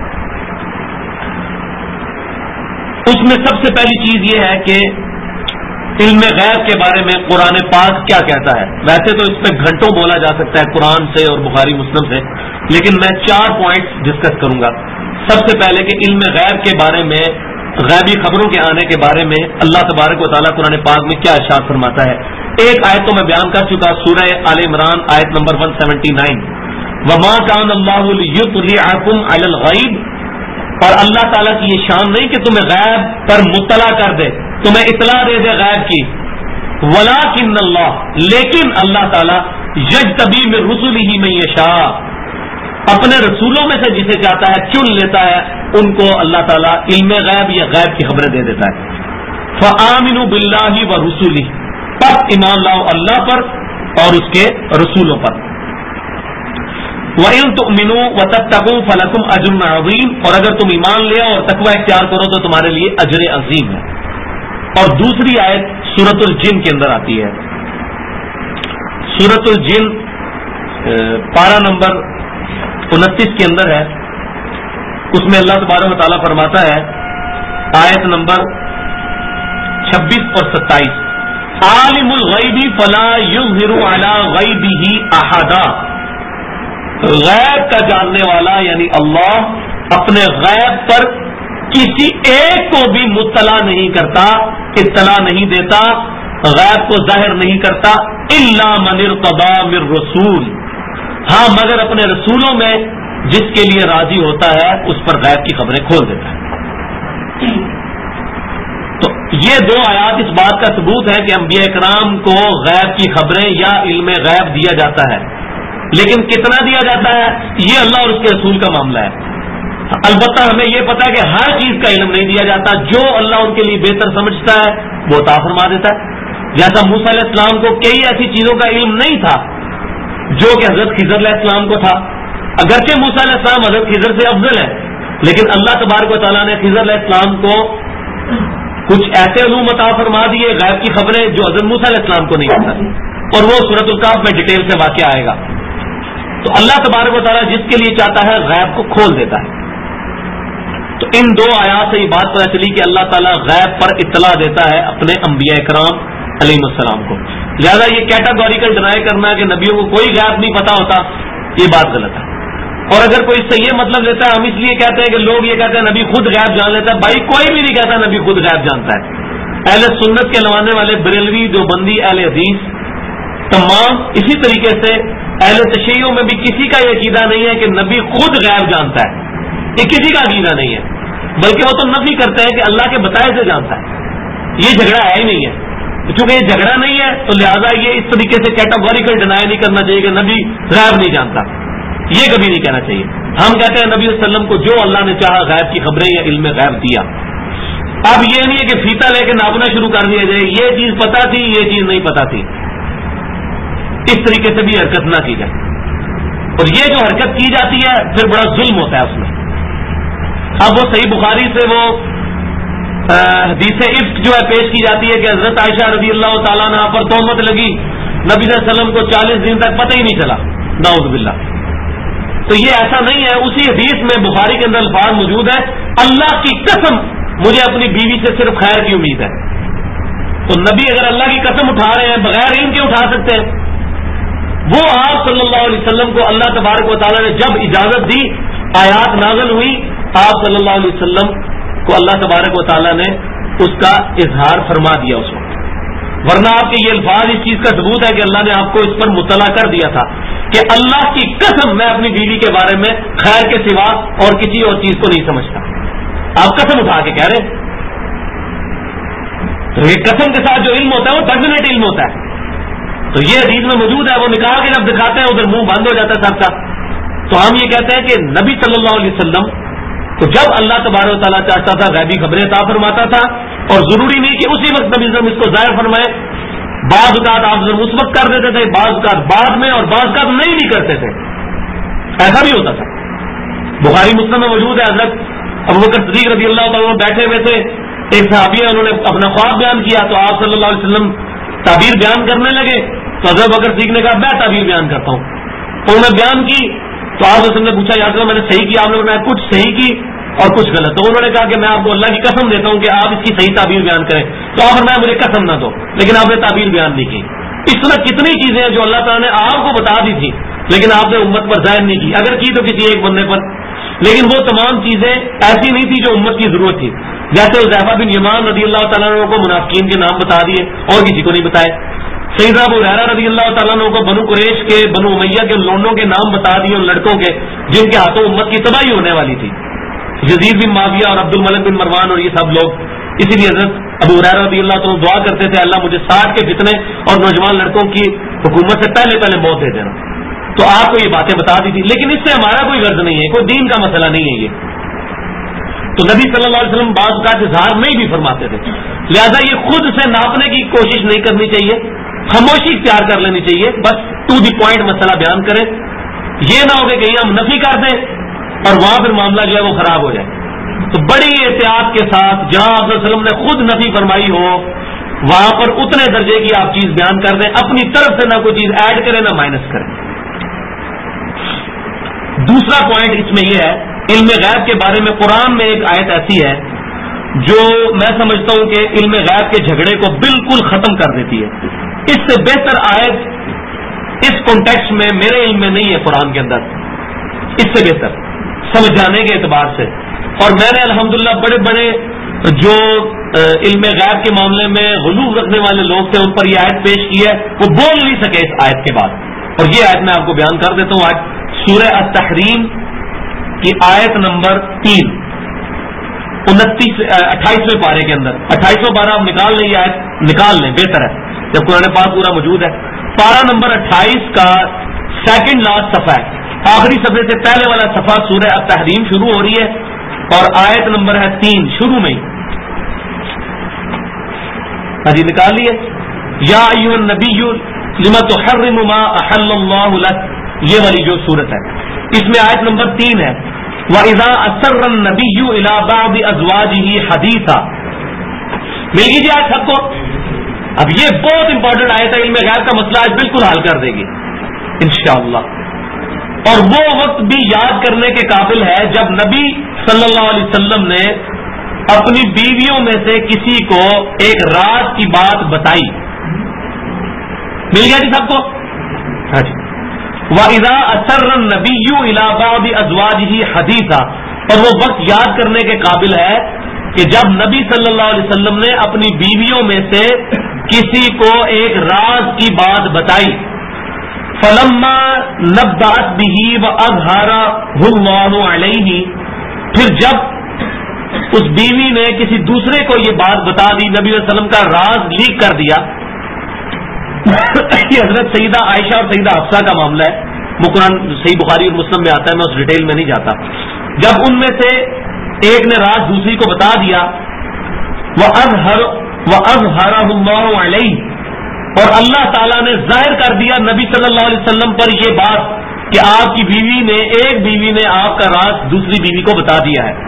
اس میں سب سے پہلی چیز یہ ہے کہ علم غیب کے بارے میں قرآن پاک کیا کہتا ہے. ویسے تو اس پہ گھنٹوں بولا جا سکتا ہے قرآن سے اور بخاری مسلم سے, لیکن میں 4 پوائنٹس ڈسکس کروں گا. سب سے پہلے کہ علم غیب کے بارے میں, غیبی خبروں کے آنے کے بارے میں اللہ تبارک و تعالیٰ قرآن پاک میں کیا ارشاد فرماتا ہے. ایک آیت تو میں بیان کر چکا, سورہ آل عمران آیت نمبر 179, وما کان اللہ لیطلعکم علی الغیب, اور اللہ تعالیٰ کی یہ شان نہیں کہ تمہیں غیب پر مطلع کر دے, تمہیں اطلاع دے دے غیب کی. ولکن اللہ, لیکن اللہ تعالیٰ یجتبی من رسلہ من یشاء, اپنے رسولوں میں سے جسے چاہتا ہے چن لیتا ہے, ان کو اللہ تعالیٰ علم غیب یا غیب کی خبریں دے دیتا ہے. فآمنوا باللہ ورسلہ, پس ایمان لاؤ اللہ پر اور اس کے رسولوں پر. وَإِن تُؤْمِنُوا وَتَتَّقُوا فَلَكُمْ أَجْرٌ عَظِيمٌ, اور اگر تم ایمان لے اور تقوی اختیار کرو تو تمہارے لیے اجر عظیم ہے. اور دوسری آیت سورۃ الجن کے اندر آتی ہے, سورۃ الجن پارہ نمبر 29 کے اندر ہے. اس میں اللہ تبارک و تعالیٰ فرماتا ہے آیت نمبر 26 اور 27, عالم الغیب فلا یظہر علی غیبہ احدا, غیب کا جاننے والا یعنی اللہ اپنے غیب پر کسی ایک کو بھی مطلع نہیں کرتا, اطلاع نہیں دیتا, غیب کو ظاہر نہیں کرتا, الا من ارتضی من رسول, ہاں مگر اپنے رسولوں میں جس کے لیے راضی ہوتا ہے اس پر غیب کی خبریں کھول دیتا ہے. تو یہ 2 آیات اس بات کا ثبوت ہے کہ انبیاء کرام کو غیب کی خبریں یا علم غیب دیا جاتا ہے, لیکن کتنا دیا جاتا ہے یہ اللہ اور اس کے رسول کا معاملہ ہے. البتہ ہمیں یہ پتا ہے کہ ہر چیز کا علم نہیں دیا جاتا, جو اللہ ان کے لیے بہتر سمجھتا ہے وہ عطا فرما دیتا ہے. جیسا موسیٰ علیہ السلام کو کئی ایسی چیزوں کا علم نہیں تھا جو کہ حضرت خضر علیہ السلام کو تھا. اگرچہ موسیٰ علیہ السلام حضرت خضر سے افضل ہے, لیکن اللہ تبارک و تعالیٰ نے خضر علیہ السلام کو کچھ ایسے علوم عطا فرما دیے, غیب کی خبریں جو حضرت موسیٰ علیہ السلام کو نہیں پتا, اور وہ سورۃ الکہف میں ڈیٹیل سے واقعہ آئے گا. تو اللہ تبارک و تعالیٰ جس کے لیے چاہتا ہے غیب کو کھول دیتا ہے. تو ان 2 آیات سے یہ بات پتہ چلی کہ اللہ تعالیٰ غیب پر اطلاع دیتا ہے اپنے انبیاء کرام علیہ السلام کو. لہذا یہ کیٹاگوریکل ڈینائی کرنا ہے کہ نبیوں کو کوئی غیب نہیں پتا ہوتا, یہ بات غلط ہے. اور اگر کوئی اس سے یہ مطلب لیتا ہے, ہم اس لیے کہتے ہیں کہ لوگ یہ کہتے ہیں نبی خود غیب جان لیتا ہے, بھائی کوئی بھی نہیں کہتا نبی خود غیب جانتا ہے. اہل سنت کے لوانے والے بریلوی, دیوبندی, اہل حدیث تمام اسی طریقے سے اہل تشیعوں میں بھی کسی کا یہ عقیدہ نہیں ہے کہ نبی خود غیب جانتا ہے, یہ کسی کا عقیدہ نہیں ہے, بلکہ وہ تو نفی کرتے ہیں کہ اللہ کے بتائے سے جانتا ہے. یہ جھگڑا ہے ہی نہیں ہے. چونکہ یہ جھگڑا نہیں ہے تو لہٰذا یہ اس طریقے سے کیٹاگوریکل ڈینائی نہیں کرنا چاہیے کہ نبی غیب نہیں جانتا, یہ کبھی نہیں کہنا چاہیے. ہم کہتے ہیں نبی صلی اللہ علیہ وسلم کو جو اللہ نے چاہا غیب کی خبریں یا علم غیب دیا. اب یہ نہیں ہے کہ فیتا لے کے ناپنا شروع کر دیا جائے, یہ چیز پتا تھی یہ چیز نہیں پتا تھی, اس طریقے سے بھی حرکت نہ کی جائے. اور یہ جو حرکت کی جاتی ہے پھر بڑا ظلم ہوتا ہے اس میں. اب وہ صحیح بخاری سے وہ حدیث افک جو ہے پیش کی جاتی ہے کہ حضرت عائشہ رضی اللہ تعالیٰ عنہ پر تہمت لگی نبی صلی اللہ علیہ وسلم کو 40 دن تک پتہ ہی نہیں چلا، نعوذ باللہ. تو یہ ایسا نہیں ہے. اسی حدیث میں بخاری کے اندر الفاظ موجود ہے، اللہ کی قسم مجھے اپنی بیوی سے صرف خیر کی امید ہے. تو نبی اگر اللہ کی قسم اٹھا رہے ہیں بغیر علم کے اٹھا سکتے ہیں. وہ آپ صلی اللہ علیہ وسلم کو اللہ تبارک و تعالیٰ نے جب اجازت دی، آیات نازل ہوئی، آپ صلی اللہ علیہ وسلم کو اللہ تبارک و تعالیٰ نے اس کا اظہار فرما دیا اس وقت. ورنہ آپ کے یہ الفاظ اس چیز کا ثبوت ہے کہ اللہ نے آپ کو اس پر مطلع کر دیا تھا کہ اللہ کی قسم میں اپنی بیوی کے بارے میں خیر کے سوا اور کسی اور چیز کو نہیں سمجھتا. آپ قسم اٹھا کے کہہ رہے ہیں. تو یہ قسم کے ساتھ جو علم ہوتا ہے وہ ڈیفینیٹ علم ہوتا ہے. تو یہ حدیث میں موجود ہے. وہ نکال کے جب دکھاتے ہیں ادھر منہ بند ہو جاتا ہے سب کا. تو ہم یہ کہتے ہیں کہ نبی صلی اللہ علیہ وسلم تو جب اللہ تبارک و تعالیٰ چاہتا تھا غیبی خبریں عطا فرماتا تھا، اور ضروری نہیں کہ اسی وقت نبی صلی اللہ علیہ وسلم اس کو ظاہر فرمائے. بعض اوقات آپ اس وقت کر دیتے تھے، بعض اوقات بعد میں، اور بعض اوقات نہیں بھی کرتے تھے. ایسا بھی ہوتا تھا. بخاری مسلم میں موجود ہے، حضرت ابوبکر صدیق رضی اللہ تعالیٰ بیٹھے ہوئے تھے، ایک صحابی ہے، انہوں نے اپنا خواب بیان کیا تو آپ صلی اللہ علیہ وسلم تعبیر بیان کرنے لگے. تو حضرت ابوبکر صدیق نے کہا میں تعبیر بیان کرتا ہوں. تو انہوں نے بیان کی تو آپ نے پوچھا یا رسول اللہ میں نے صحیح کیا؟ آپ نے بتایا کچھ صحیح کی اور کچھ غلط. تو انہوں نے کہا کہ میں آپ کو اللہ کی قسم دیتا ہوں کہ آپ اس کی صحیح تعبیر بیان کریں. تو آپ نے مجھے قسم نہ دو، لیکن آپ نے تعبیر بیان نہیں کی. اس طرح کتنی چیزیں ہیں جو اللہ تعالیٰ نے آپ کو بتا دی تھی لیکن آپ نے امت پر ظاہر نہیں کی. اگر کی تو کسی ایک بندے پر، لیکن وہ تمام چیزیں ایسی نہیں تھی جو امت کی ضرورت تھی. جیسے حذیفہ بن یمان رضی اللہ تعالیٰ عنہ کو منافقین کے نام بتا دیے اور کسی کو نہیں بتائے. سیدنا ابو ہریرہ رضی اللہ تعالیٰ عنہ کو بنو قریش کے، بنو امیہ کے لونڈوں کے نام بتا دیے، ان لڑکوں کے جن کے ہاتھوں امت کی تباہی ہونے والی تھی، یزید بن معاویہ اور عبد الملک بن مروان اور یہ سب لوگ. اسی لیے حضرت ابو ہریرہ رضی اللہ تعالیٰ دعا کرتے تھے اللہ مجھے 60 کے فتنے اور نوجوان لڑکوں کی حکومت سے پہلے موت دے دینا. تو آپ کو یہ باتیں بتا دی تھی، لیکن اس سے ہمارا کوئی غرض نہیں ہے، کوئی دین کا مسئلہ نہیں ہے یہ. تو نبی صلی اللہ علیہ وسلم بعض کا اظہار نہیں بھی فرماتے تھے. لہذا یہ خود سے ناپنے کی کوشش نہیں کرنی چاہیے، خاموشی اختیار کر لینی چاہیے. بس ٹو دی پوائنٹ مسئلہ بیان کریں. یہ نہ ہو کہ کہیں ہم نفی کر دیں اور وہاں پھر معاملہ جو ہے وہ خراب ہو جائے. تو بڑی احتیاط کے ساتھ جہاں آپ صلی اللہ علیہ وسلم نے خود نفی فرمائی ہو وہاں پر اتنے درجے کی آپ چیز بیان کر دیں، اپنی طرف سے نہ کوئی چیز ایڈ کریں نہ مائنس کریں. دوسرا پوائنٹ اس میں یہ ہے، علم غیب کے بارے میں قرآن میں ایک آیت ایسی ہے جو میں سمجھتا ہوں کہ علم غیب کے جھگڑے کو بالکل ختم کر دیتی ہے. اس سے بہتر آیت اس کانٹیکسٹ میں میرے علم میں نہیں ہے قرآن کے اندر، اس سے بہتر سمجھانے کے اعتبار سے. اور میں نے الحمدللہ بڑے بڑے جو علم غیب کے معاملے میں غلوظ رکھنے والے لوگ تھے ان پر یہ آیت پیش کی ہے، وہ بول نہیں سکے اس آیت کے بعد. اور یہ آیت میں آپ کو بیان کر دیتا ہوں. آج سورہ التحریم کی آیت نمبر 3 28ویں پارے کے اندر، 28واں پارہ آپ نکال لیں، یہ آیت نکال لیں بہتر ہے جب قرآن پاک پورا موجود ہے. پارہ نمبر 28 کا سیکنڈ لاسٹ صفحہ ہے، آخری صفحے سے پہلے والا صفحہ سورہ التحریم شروع ہو رہی ہے اور آیت نمبر ہے 3 شروع میں ہی. جی نکال لیے. یا ایھا النبی لما تحرم ما احل اللہ لک، یہ والی جو صورت ہے اس میں آیت نمبر 3 ہے وَإِذَا أَسَرَّ النَّبِيُّ إِلَىٰ بَعْضِ أَزْوَاجِهِ حَدِيثًا. مل گئی جی آج سب کو. اب یہ بہت امپورٹنٹ آیت ہے، علم غیب کا مسئلہ آج بالکل حل کر دے گی انشاءاللہ. اور وہ وقت بھی یاد کرنے کے قابل ہے جب نبی صلی اللہ علیہ وسلم نے اپنی بیویوں میں سے کسی کو ایک راز کی بات بتائی. مل گیا جی سب کو. ہاں جی. وَإِذَا أَسَرَّ النَّبِيُّ إِلَىٰ بَعْضِ أَزْوَاجِهِ حَدِيثًا، اور وہ وقت یاد کرنے کے قابل ہے کہ جب نبی صلی اللہ علیہ وسلم نے اپنی بیویوں میں سے کسی کو ایک راز کی بات بتائی. فَلَمَّا نَبَّأَتْ بِهِ وَأَظْهَرَهُ اللَّهُ عَلَيْهِ، پھر جب اس بیوی نے کسی دوسرے کو یہ بات بتا دی، نبی صلی اللہ علیہ وسلم کا راز لیک کر دیا. یہ حضرت سیدہ عائشہ اور سیدہ حفصہ کا معاملہ ہے، قرآن صحیح بخاری اور مسلم میں آتا ہے، میں اس ڈیٹیل میں نہیں جاتا. جب ان میں سے ایک نے راز دوسری کو بتا دیا وَأَظْهَرَهُ اللَّهُ عَلَيْهِ، اور اللہ تعالیٰ نے ظاہر کر دیا نبی صلی اللہ علیہ وسلم پر یہ بات کہ آپ کی بیوی نے، ایک بیوی نے آپ کا راز دوسری بیوی کو بتا دیا ہے.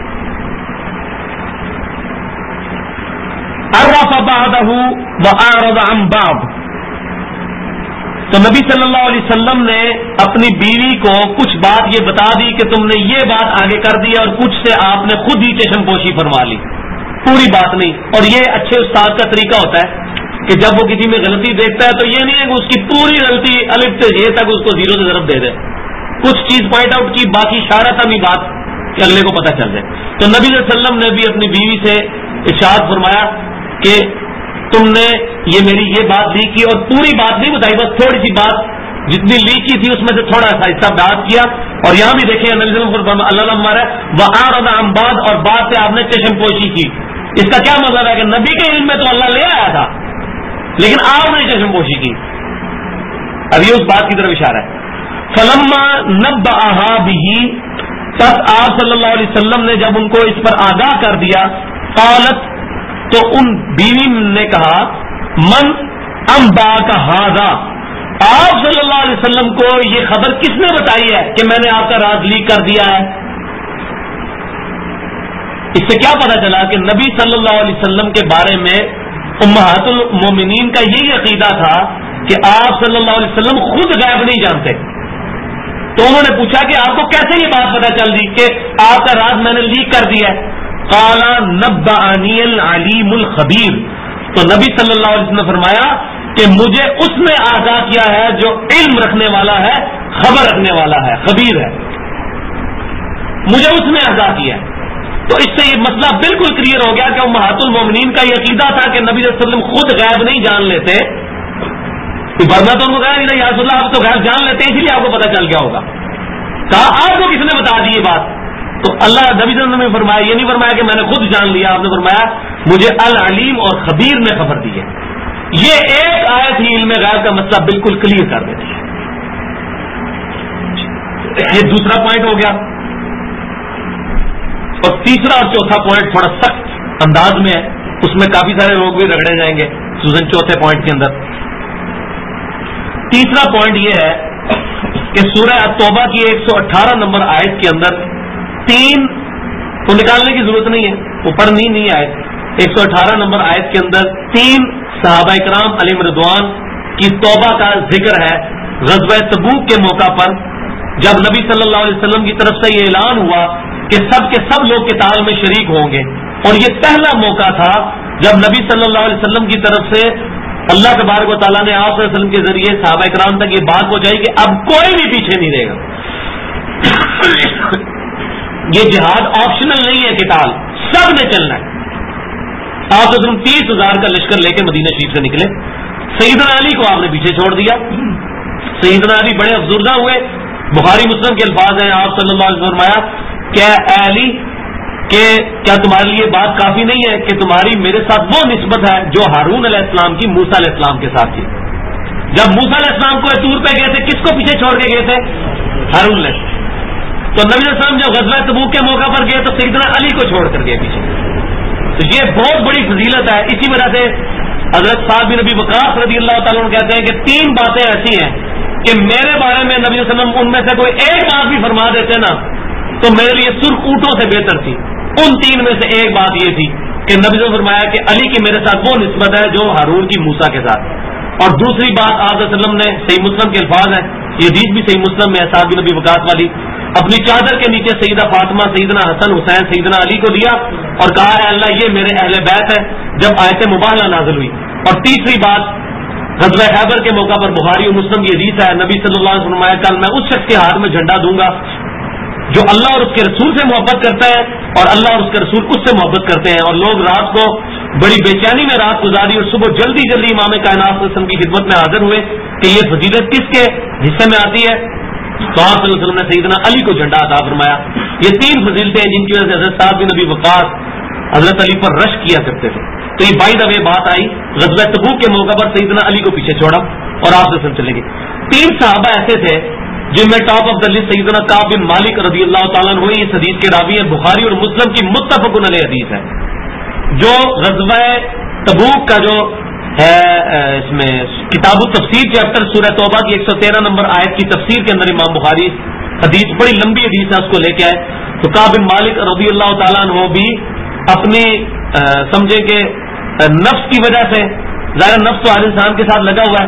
عَرَّفَ بَعْضَهُ وَأَعْرَضَ عَن بَعْضٍ، تو نبی صلی اللہ علیہ وسلم نے اپنی بیوی کو کچھ بات یہ بتا دی کہ تم نے یہ بات آگے کر دی اور کچھ سے آپ نے خود ہی چشم پوشی فرما لی، پوری بات نہیں. اور یہ اچھے استاد کا طریقہ ہوتا ہے کہ جب وہ کسی میں غلطی دیکھتا ہے تو یہ نہیں ہے کہ اس کی پوری غلطی الف سے یہ تک اس کو زیرو سے ضرب دے دے، کچھ چیز پوائنٹ آؤٹ کی، باقی اشارہ تھا بھی بات کہ اگلے کو پتہ چل جائے. تو نبی صلی اللہ علیہ وسلم نے بھی اپنی بیوی سے ارشاد فرمایا کہ تم نے یہ میری یہ بات لیک کی، اور پوری بات نہیں بتائی، بس تھوڑی سی بات جتنی لیک کی تھی اس میں سے تھوڑا سا حصہ بیان کیا. اور یہاں بھی دیکھیں نبی صلی اللہ علیہ وسلم اللہ ہمارا وَأَعْرَضَ عَنْ بَعْضٍ، اور بعد سے آپ نے چشم پوشی کی. اس کا کیا مطلب ہے کہ نبی کے علم میں تو اللہ لے آیا تھا لیکن آپ نے چشم پوشی کی. اب یہ اس بات کی طرف اشارہ ہے. فَلَمَّا نَبَّأَهَا بِهِ، پس آپ صلی اللہ علیہ وسلم نے جب ان کو اس پر آگاہ کر دیا، قالت، تو ان بیوی نے کہا، من انباک ھذا، آپ صلی اللہ علیہ وسلم کو یہ خبر کس نے بتائی ہے کہ میں نے آپ کا راز لیک کر دیا ہے؟ اس سے کیا پتا چلا کہ نبی صلی اللہ علیہ وسلم کے بارے میں امہات المومنین کا یہی عقیدہ تھا کہ آپ صلی اللہ علیہ وسلم خود غیب نہیں جانتے. تو انہوں نے پوچھا کہ آپ کو کیسے یہ بات پتا چل دی کہ آپ کا راز میں نے لیک کر دیا ہے؟ قال نبأنی العلیم الخبیر، تو نبی صلی اللہ علیہ وسلم نے فرمایا کہ مجھے اس نے آگاہ کیا ہے جو علم رکھنے والا ہے، خبر رکھنے والا ہے، خبیر ہے، مجھے اس نے آگاہ کیا ہے. تو اس سے یہ مسئلہ بالکل کلیئر ہو گیا کہ امہات المومنین کا یہ عقیدہ تھا کہ نبی صلی اللہ علیہ وسلم خود غیب نہیں جان لیتے، ورنہ تو ان کو کہا نہیں یا رسول اللہ آپ تو غیب جان لیتے ہیں، اسی لیے آپ کو پتہ چل گیا ہوگا. کہا آپ کو کس نے بتا دی یہ بات؟ تو اللہ نبی صلی اللہ علیہ وسلم نے فرمایا، یہ نہیں فرمایا کہ میں نے خود جان لیا، آپ نے فرمایا مجھے العلیم اور خبیر نے خبر دی ہے. یہ ایک آیت ہی علم غیب کا مسئلہ بالکل کلیئر کر دیتی ہے. یہ دوسرا پوائنٹ ہو گیا. اور تیسرا اور چوتھا پوائنٹ تھوڑا سخت انداز میں ہے، اس میں کافی سارے لوگ بھی رگڑے جائیں گے سوزن چوتھے پوائنٹ کے اندر. تیسرا پوائنٹ یہ ہے کہ سورہ توبہ کی 118 نمبر آیت کے اندر تین کو نکالنے کی ضرورت نہیں ہے، وہ پڑھنی نہیں آئے. 118 نمبر آیت کے اندر تین صحابہ کرام علیہم رضوان کی توبہ کا ذکر ہے. غزوہ تبوک کے موقع پر جب نبی صلی اللہ علیہ وسلم کی طرف سے یہ اعلان ہوا کہ سب لوگ قتال میں شریک ہوں گے، اور یہ پہلا موقع تھا جب نبی صلی اللہ علیہ وسلم کی طرف سے اللہ تبارک و تعالیٰ نے آپ صلی اللہ علیہ وسلم کے ذریعے صحابہ کرام تک یہ بات پہنچائی کہ اب کوئی بھی پیچھے نہیں رہے گا. یہ جہاد آپشنل نہیں ہے، قتال سب نے چلنا ہے. آپ تو 30,000 کا لشکر لے کے مدینہ شریف سے نکلے، سیدنا علی کو آپ نے پیچھے چھوڑ دیا. سیدنا علی بڑے افسردہ ہوئے. بخاری مسلم کے الفاظ ہیں، آپ صلی اللہ علیہ وسلم فرمایا کیا اے علی کہ کیا تمہارے لیے بات کافی نہیں ہے کہ تمہاری میرے ساتھ وہ نسبت ہے جو ہارون علیہ السلام کی موسیٰ علیہ السلام کے ساتھ تھی. جب موسیٰ علیہ السلام کو طور پہ گئے تھے کس کو پیچھے چھوڑ کے گئے تھے؟ ہارون علیہ السلام. تو نبی علیہ السلام جب غزوہ تبوک کے موقع پر گئے تو سیدنا علی کو چھوڑ کر گئے پیچھے. تو یہ بہت بڑی فضیلت ہے. اسی وجہ سے حضرت سعد بن ابی وقاص رضی اللہ تعالیٰ عنہ کہتے ہیں کہ تین باتیں ایسی ہیں کہ میرے بارے میں نبی علیہ السلام ان میں سے کوئی ایک بات بھی فرما دیتے نا تو میرے لیے سرخ اونٹوں سے بہتر تھی. ان تین میں سے ایک بات یہ تھی کہ نبی نے فرمایا کہ علی کی میرے ساتھ وہ نسبت ہے جو ہارون کی موسیٰ کے ساتھ. اور دوسری بات آپ صلی اللہ علیہ وسلم نے صحیح مسلم کے الفاظ ہیں، یہ حدیث بھی صحیح مسلم میں ہے، سعد بن ابی وقاص والی، اپنی چادر کے نیچے سیدہ فاطمہ، سیدنا حسن، حسین، سیدنا علی کو دیا اور کہا اے اللہ یہ میرے اہل بیت ہے، جب آیت مباہلہ نازل ہوئی. اور تیسری بات غزوہ خیبر کے موقع پر بخاری اور مسلم کی حدیث ہے، نبی صلی اللہ علیہ وسلم فرمایا کل میں اس شخص کے ہاتھ میں جھنڈا دوں گا جو اللہ اور اس کے رسول سے محبت کرتا ہے اور اللہ اور اس کے رسول اس سے محبت کرتے ہیں. اور لوگ رات کو بڑی بے چینی میں رات گزاری اور صبح جلدی جلدی امام کائنات صلی اللہ علیہ وسلم کی خدمت میں حاضر ہوئے کہ یہ فضیلت کس کے حصے میں آتی ہے. تو آپ صلی اللہ علیہ وسلم نے سیدنا علی کو جھنڈا عطا فرمایا. یہ تین فضیلتیں ہیں جن کی وجہ سے حضرت سعد بن ابی وقاص حضرت علی پر رش کیا کرتے تھے. تو یہ بائی دا وے بات آئی، غزوہ تبوک کے موقع پر سیدنا علی کو پیچھے چھوڑا اور آپ سے چلے گئے. تین صحابہ ایسے تھے جن میں ٹاپ آف دا لسٹ سیدنا کعب بن مالک رضی اللہ تعالیٰ عنہ اس حدیث کے راوی ہیں، بخاری اور مسلم کی متفق علیہ حدیث ہے، جو غزوہ تبوک کا جو ہے اس میں کتاب التفسیر چیپٹر سورہ توبہ کی 113 نمبر آیت کی تفسیر کے اندر امام بخاری حدیث بڑی لمبی حدیث ہے اس کو لے کے آئے. تو کعب بن مالک رضی اللہ تعالیٰ عنہ بھی اپنی سمجھے کہ نفس کی وجہ سے، ظاہر نفس تو ہر انسان کے ساتھ لگا ہوا ہے،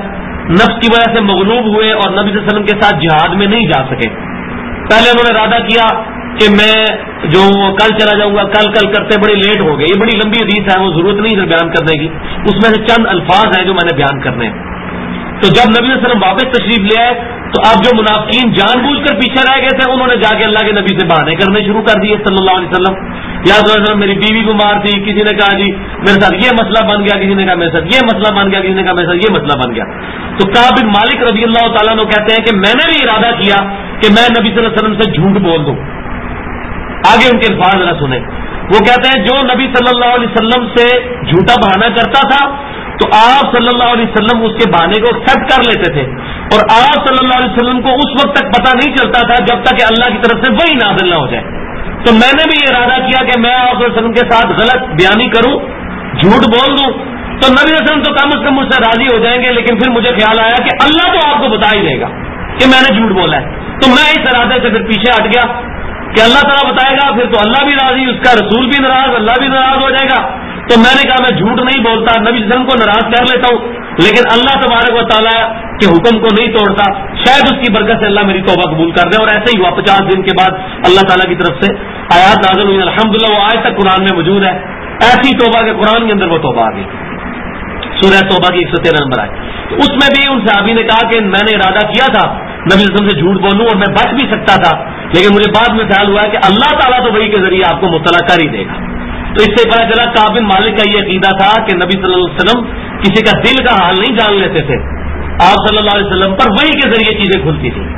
نفس کی وجہ سے مغلوب ہوئے اور نبی صلی اللہ علیہ وسلم کے ساتھ جہاد میں نہیں جا سکے. پہلے انہوں نے ارادہ کیا کہ میں جو کل چلا جاؤں گا، کل کرتے بڑی لیٹ ہو گئے. یہ بڑی لمبی حدیث ہے، وہ ضرورت نہیں ہے بیان کرنے کی. اس میں سے چند الفاظ ہیں جو میں نے بیان کرنے ہیں. تو جب نبی صلی اللہ علیہ وسلم واپس تشریف لے آئے تو اب جو منافقین جان بوجھ کر پیچھے رہ گئے تھے انہوں نے جا کے اللہ کے نبی سے بہانے کرنے شروع کر دیے صلی اللہ علیہ وسلم. یا صلی اللہ علیہ وسلم میری بیوی بیمار تھی، کسی نے کہا جی میرے ساتھ یہ مسئلہ بن گیا، کسی نے کہا میرے ساتھ یہ مسئلہ بن گیا، کسی نے کہا میرے ساتھ یہ مسئلہ بن گیا. تو کعب بن مالک رضی اللہ تعالیٰ عنہ کہتے ہیں کہ میں نے بھی ارادہ کیا کہ میں نبی صلی اللہ علیہ وسلم سے جھوٹ بول دوں. آگے ان کے الفاظ ذرا سنیں. وہ کہتے ہیں جو نبی صلی اللہ علیہ وسلم سے جھوٹا بہانا کرتا تھا تو آپ صلی اللہ علیہ وسلم اس کے بہانے کو ایکسپٹ کر لیتے تھے، اور آپ صلی اللہ علیہ وسلم کو اس وقت تک پتہ نہیں چلتا تھا جب تک کہ اللہ کی طرف سے وہی نازل نہ ہو جائے. تو میں نے بھی یہ ارادہ کیا کہ میں آپ صلی اللہ علیہ وسلم کے ساتھ غلط بیانی کروں، جھوٹ بول دوں، تو نبی صلی اللہ علیہ وسلم تو کم از کم مجھ سے راضی ہو جائیں گے. لیکن پھر مجھے خیال آیا کہ اللہ تو آپ کو بتا ہی دے گا کہ میں نے جھوٹ بولا ہے. تو میں اس ارادے سے پھر پیچھے ہٹ گیا کہ اللہ تعالیٰ بتائے گا، پھر تو اللہ بھی راضی، اس کا رسول بھی ناراض، اللہ بھی ناراض ہو جائے گا. تو میں نے کہا میں جھوٹ نہیں بولتا، نبی صلی اللہ علیہ وسلم کو ناراض کر لیتا ہوں، لیکن اللہ تبارک و تعالیٰ کے حکم کو نہیں توڑتا. شاید اس کی برکت سے اللہ میری توبہ قبول کر دے. اور ایسے ہی ہوا. 50 دن کے بعد اللہ تعالیٰ کی طرف سے آیات نازل ہوئی، الحمدللہ وہ آج تک قرآن میں موجود ہے. ایسی توبہ کے قرآن کے اندر وہ توبہ آ گئی. سورہ توبہ کی 113 نمبر آئے. تو اس میں بھی ان صحابی نے کہا کہ میں نے ارادہ کیا تھا نبی صلی اللہ علیہ وسلم سے جھوٹ بولوں اور میں بچ بھی سکتا تھا، لیکن مجھے بعد میں خیال ہوا ہے کہ اللہ تعالیٰ تو وحی کے ذریعے آپ کو مطلع کر ہی دے گا. تو اس سے پتہ چلا کعب بن مالک کا یہ عقیدہ تھا کہ نبی صلی اللہ علیہ وسلم کسی کا دل کا حال نہیں جان لیتے تھے، آپ صلی اللہ علیہ وسلم پر وحی کے ذریعے چیزیں کھلتی تھی.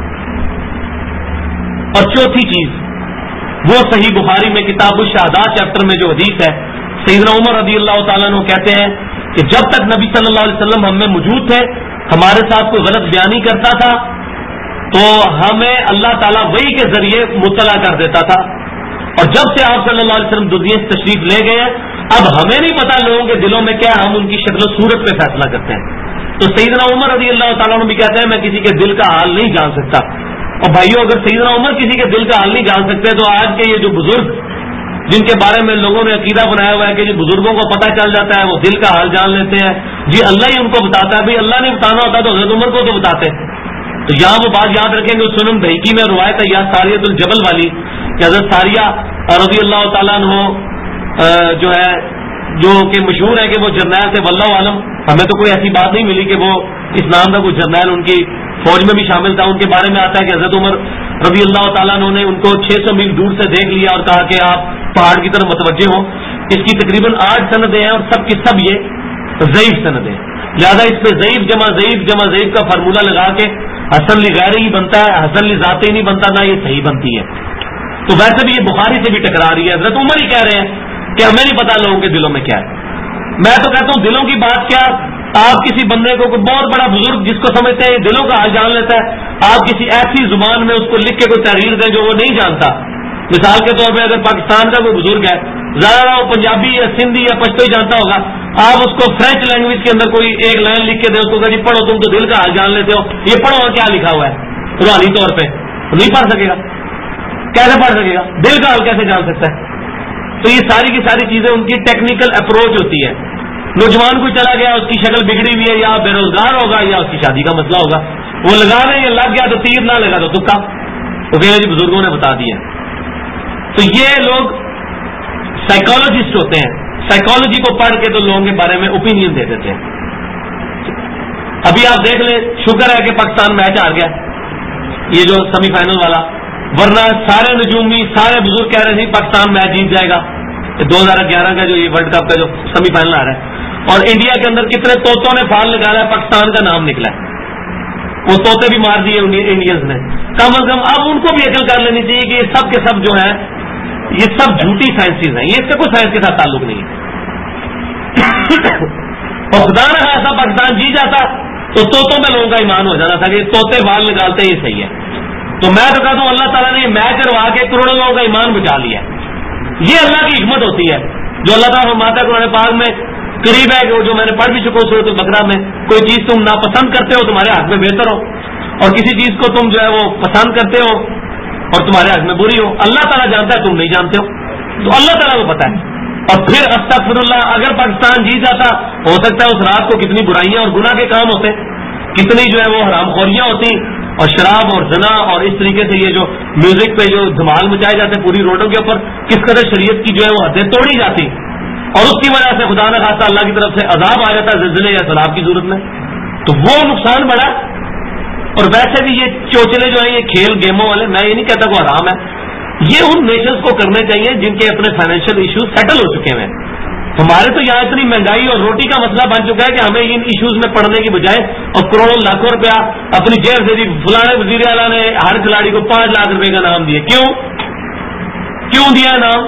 اور چوتھی چیز وہ صحیح بخاری میں کتاب الشہادات چیپٹر میں جو حدیث ہے، سیدنا عمر رضی اللہ تعالیٰ عنہ کہتے ہیں کہ جب تک نبی صلی اللہ علیہ وسلم ہم میں موجود تھے، ہمارے ساتھ کوئی غلط بیانی کرتا تھا تو ہمیں اللہ تعالیٰ وحی کے ذریعے مطلع کر دیتا تھا. اور جب سے آپ صلی اللہ علیہ وسلم دنیا سے تشریف لے گئے اب ہمیں نہیں پتا لوگوں کے دلوں میں کیا، ہم ان کی شکل و صورت پہ فیصلہ کرتے ہیں. تو سیدنا عمر رضی اللہ تعالیٰ عنہ بھی کہتے ہیں میں کسی کے دل کا حال نہیں جان سکتا. اور بھائیو اگر سیدنا عمر کسی کے دل کا حال نہیں جان سکتے تو آج کے یہ جو بزرگ جن کے بارے میں لوگوں نے عقیدہ بنایا ہوا ہے کہ جی بزرگوں کو پتہ چل جاتا ہے وہ دل کا حال جان لیتے ہیں، جی اللہ ہی ان کو بتاتا ہے. بھائی اللہ نے بتانا ہوتا تو حضرت عمر کو تو بتاتے. تو یہاں وہ بات یاد رکھیں گے، سنن بہیقی میں روایت ہے یا ساریۃ الجبل والی کہ حضرت ساریہ رضی اللہ تعالیٰ عنہ جو ہے جو کہ مشہور ہے کہ وہ جرنیل سے، واللہ عالم ہمیں تو کوئی ایسی بات نہیں ملی کہ وہ اس نام کا کوئی جرنیل ان کی فوج میں بھی شامل تھا. ان کے بارے میں آتا ہے کہ حضرت عمر رضی اللہ تعالیٰ عنہ نے ان کو 600 میل دور سے دیکھ لیا اور کہا کہ آپ پہاڑ کی طرف متوجہ ہوں. اس کی تقریباً 8 سندیں ہیں اور سب کی سب یہ ضعیف سندیں، لہذا اس پہ ضعیف جمع ضعیف کا فارمولہ لگا کے حسن لغیر ہی بنتا ہے، حسن لذات ہی نہیں بنتا، نہ یہ صحیح بنتی ہے. تو ویسے بھی یہ بخاری سے بھی ٹکرا رہی ہے. حضرت عمر ہی کہہ رہے ہیں کہ ہمیں نہیں پتا لوگوں کے دلوں میں کیا ہے. میں تو کہتا ہوں دلوں کی بات کیا، آپ کسی بندے کو کوئی بہت بڑا بزرگ جس کو سمجھتے ہیں دلوں کا حال جان لیتا ہے، آپ کسی ایسی زبان میں اس کو لکھ کے کوئی تحریر دیں جو وہ نہیں جانتا. مثال کے طور پہ اگر پاکستان کا کوئی بزرگ ہے، ذرا وہ پنجابی یا سندھی یا پشتو ہی جانتا ہوگا، آپ اس کو فرینچ لینگویج کے اندر کوئی ایک لائن لکھ کے دیں، اس کو کہ جی پڑھو تم تو دل کا حال جان لیتے ہو، یہ پڑھو کیا لکھا ہوا ہے روحانی طور پہ، نہیں پڑھ سکے گا. کیسے پڑھ سکے گا؟ دل کا حال کیسے جان سکتا ہے؟ تو یہ ساری کی ساری چیزیں ان کی ٹیکنیکل اپروچ ہوتی ہے. نوجوان کوئی چلا گیا، اس کی شکل بگڑی ہوئی ہے، یا بے روزگار ہوگا یا اس کی شادی کا مسئلہ ہوگا، وہ لگا رہے ہیں، لگ گیا تو تیر، نہ لگا تو تکا. تو کہ جی بزرگوں نے بتا دیا. تو یہ لوگ سائیکالوجسٹ ہوتے ہیں، سائیکالوجی کو پڑھ کے تو لوگوں کے بارے میں اوپینین دے دیتے ہیں. ابھی آپ دیکھ لیں، شکر ہے کہ پاکستان میچ ہار گیا یہ جو سیمی فائنل والا، ورنہ سارے نجومی سارے بزرگ کہہ رہے تھے پاکستان میچ جیت جائے گا. 2011 کا جو یہ ورلڈ کپ کا جو سیمی فائنل آ رہا ہے، اور انڈیا کے اندر کتنے طوطوں نے فال نکالا ہے، پاکستان کا نام نکلا ہے. وہ طوطے بھی مار دیے انڈینز نے. کم از کم اب ان کو بھی عقل کر لینی چاہیے کہ یہ سب کے سب جو ہیں یہ سب جھوٹی سائنسز ہیں، یہ اس سے کوئی سائنس کے ساتھ تعلق نہیں ہے. اور خدا نہ ایسا پاکستان جی جاتا تو طوطوں میں لوگوں کا ایمان ہو جانا تھا کہ طوطے بال نکالتے یہ صحیح ہے. تو میں تو کہتا ہوں اللہ تعالیٰ نے میچ کروا کے کروڑوں لوگوں کا ایمان بچا لیا. یہ اللہ کی حکمت ہوتی ہے جو اللہ تعالیٰ فرماتا ہے قرآن پاک میں، قریب ہے کہ وہ جو میں نے پڑھ بھی چکا ہوں سورۃ البقرہ میں، کوئی چیز تم ناپسند کرتے ہو تمہارے حق میں بہتر ہو، اور کسی چیز کو تم جو ہے وہ پسند کرتے ہو اور تمہارے حق میں بری ہو. اللہ تعالیٰ جانتا ہے، تم نہیں جانتے ہو، تو اللہ تعالیٰ کو پتا ہے. اور پھر استغفر اللہ، اگر پاکستان جیت جاتا ہو سکتا ہے اس رات کو کتنی برائیاں اور گناہ کے کام ہوتے. کتنی جو ہے وہ حرام خوریاں ہوتی اور شراب اور زنا اور اس طریقے سے یہ جو میوزک پہ جو دھمال مچائے جاتے پوری روڈوں کے اوپر، کس قدر شریعت کی جو ہے وہ حدیں توڑی جاتی، اور اس کی وجہ سے خدا نہ خاصہ اللہ کی طرف سے عذاب آ جاتا ہے زلزلے یا سیلاب کی صورت میں، تو وہ نقصان بڑا۔ اور ویسے بھی یہ چوچلے جو ہیں یہ کھیل گیموں والے، میں یہ نہیں کہتا وہ حرام ہے، یہ ان نیشنز کو کرنے چاہیے جن کے اپنے فائنینشیل ایشوز سیٹل ہو چکے ہیں۔ ہمارے تو یہاں اتنی مہنگائی اور روٹی کا مسئلہ بن چکا ہے کہ ہمیں ان ایشوز میں پڑنے کی بجائے اور کروڑوں لاکھوں روپیہ اپنی جیب سے فلاں وزیر اعلیٰ نے ہر کھلاڑی کو 5 لاکھ روپے کا نام دیا، کیوں دیا نام؟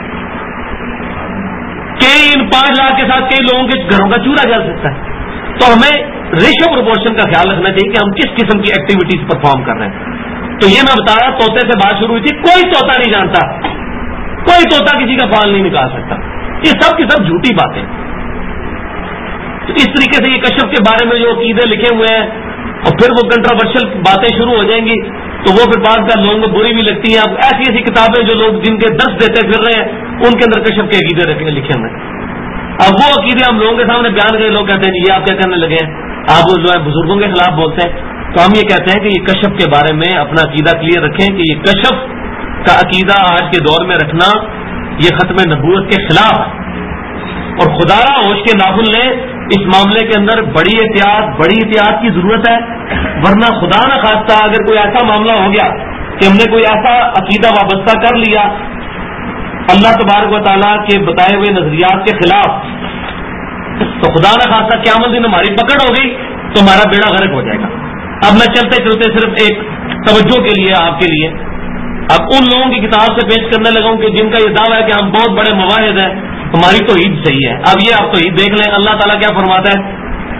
کہ ان 5 لاکھ کے ساتھ کئی لوگوں کے گھروں کا چولہا جل سکتا ہے۔ تو ہمیں ریشو پروپورشن کا خیال رکھنا چاہیے کہ ہم کس قسم کی ایکٹیویٹیز پرفارم کر رہے ہیں۔ تو یہ میں بتا رہا، طوطے سے بات شروع ہوئی تھی، کوئی طوطا نہیں جانتا، کوئی طوطا کسی کا فال نہیں نکال سکتا، یہ سب کی سب جھوٹی باتیں۔ تو اس طریقے سے یہ کشف کے بارے میں جو عقیدے لکھے ہوئے ہیں اور پھر وہ کنٹروورشل باتیں شروع ہو جائیں گی تو وہ پھر بعض کا لوگوں کو بری بھی لگتی ہیں۔ اب ایسی ایسی کتابیں جو لوگ جن کے درس دیتے پھر رہے ہیں ان کے اندر کشف کے عقیدے لکھے ہوئے ہیں، اب وہ عقیدے ہم لوگوں کے سامنے بیان کریں، لوگ کہتے ہیں یہ آپ کیا کرنے لگے ہیں، آپ جو ہے بزرگوں کے خلاف بولتے ہیں۔ تو ہم یہ کہتے ہیں کہ یہ کشف کے بارے میں اپنا عقیدہ کلیئر رکھیں کہ یہ کشف کا عقیدہ آج کے دور میں رکھنا یہ ختم نبوت کے خلاف ہے، اور خدا را ہوش کے ناخن لیں، اس معاملے کے اندر بڑی احتیاط کی ضرورت ہے، ورنہ خدا نہ خواستہ اگر کوئی ایسا معاملہ ہو گیا کہ ہم نے کوئی ایسا عقیدہ وابستہ کر لیا اللہ تبارک و تعالیٰ کے بتائے ہوئے نظریات کے خلاف، تو خدا نہ خاصہ قیامت دن ہماری پکڑ ہو گئی تو ہمارا بیڑا غرق ہو جائے گا۔ اب میں چلتے چلتے صرف ایک توجہ کے لیے آپ کے لیے اب ان لوگوں کی کتاب سے پیش کرنے لگا ہوں کہ جن کا یہ دعویٰ ہے کہ ہم بہت بڑے مواحد ہیں، ہماری توحید صحیح ہے۔ اب یہ آپ توحید دیکھ لیں اللہ تعالیٰ کیا فرماتا ہے۔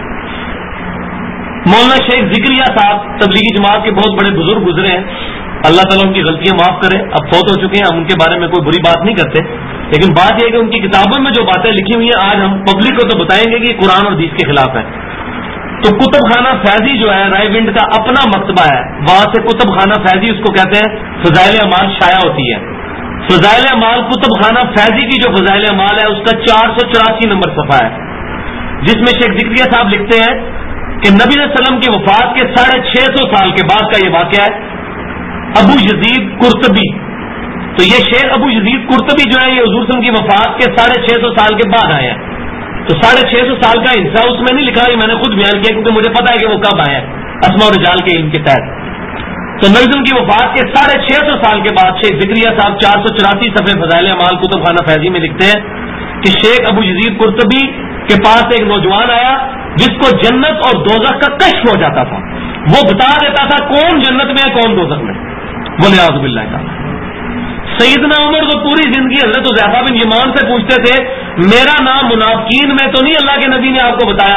مولانا شیخ ذکریہ صاحب تبلیغی جماعت کے بہت بڑے بزرگ گزرے ہیں، اللہ تعالیٰ ان کی غلطیاں معاف کرے، اب فوت ہو چکے ہیں، ہم ان کے بارے میں کوئی بری بات نہیں کرتے، لیکن بات یہ ہے کہ ان کی کتابوں میں جو باتیں لکھی ہوئی ہیں آج ہم پبلک کو تو بتائیں گے کہ یہ قرآن اور حدیث کے خلاف ہے۔ تو کتب خانہ فیضی جو ہے رائے ونڈ کا اپنا مکتبہ ہے، وہاں سے کتب خانہ فیضی اس کو کہتے ہیں، فضائل اعمال شائع ہوتی ہے۔ فضائل اعمال کتب خانہ فیضی کی جو فضائل اعمال ہے اس کا 484 نمبر صفحہ ہے، جس میں شیخ ذکریہ صاحب لکھتے ہیں کہ نبی صلی اللہ علیہ وسلم کی وفات کے 650 سال کے بعد کا یہ واقعہ ہے۔ ابو یزید قرطبی، تو یہ شیخ ابو یزید قرطبی جو ہے یہ حضور صلی اللہ علیہ وسلم کی وفات کے 650 سال کے بعد آئے ہیں، تو 650 سال کا حصہ اس میں نہیں لکھا، یہ میں نے خود بیان کیا کیونکہ مجھے پتا ہے کہ وہ کب آئے ہیں اسماء و رجال کے علم کے تحت۔ تو نبی صلی اللہ علیہ وسلم کی وفات کے 650 سال کے بعد شیخ ذکریہ صاحب 484 صفحے فضائل اعمال کتب خانہ فیضی میں لکھتے ہیں کہ شیخ ابو یزید قرطبی کے پاس ایک نوجوان آیا جس کو جنت اور دوزخ کا کشف ہو جاتا تھا، وہ بتا دیتا تھا کون جنت میں ہے کون دوزخ میں، بولے اعوذ باللہ کا۔ سیدنا عمر تو پوری زندگی حضرت حذیفہ بن یمان سے پوچھتے تھے میرا نام منافقین میں تو نہیں اللہ کے نبی نے آپ کو بتایا؟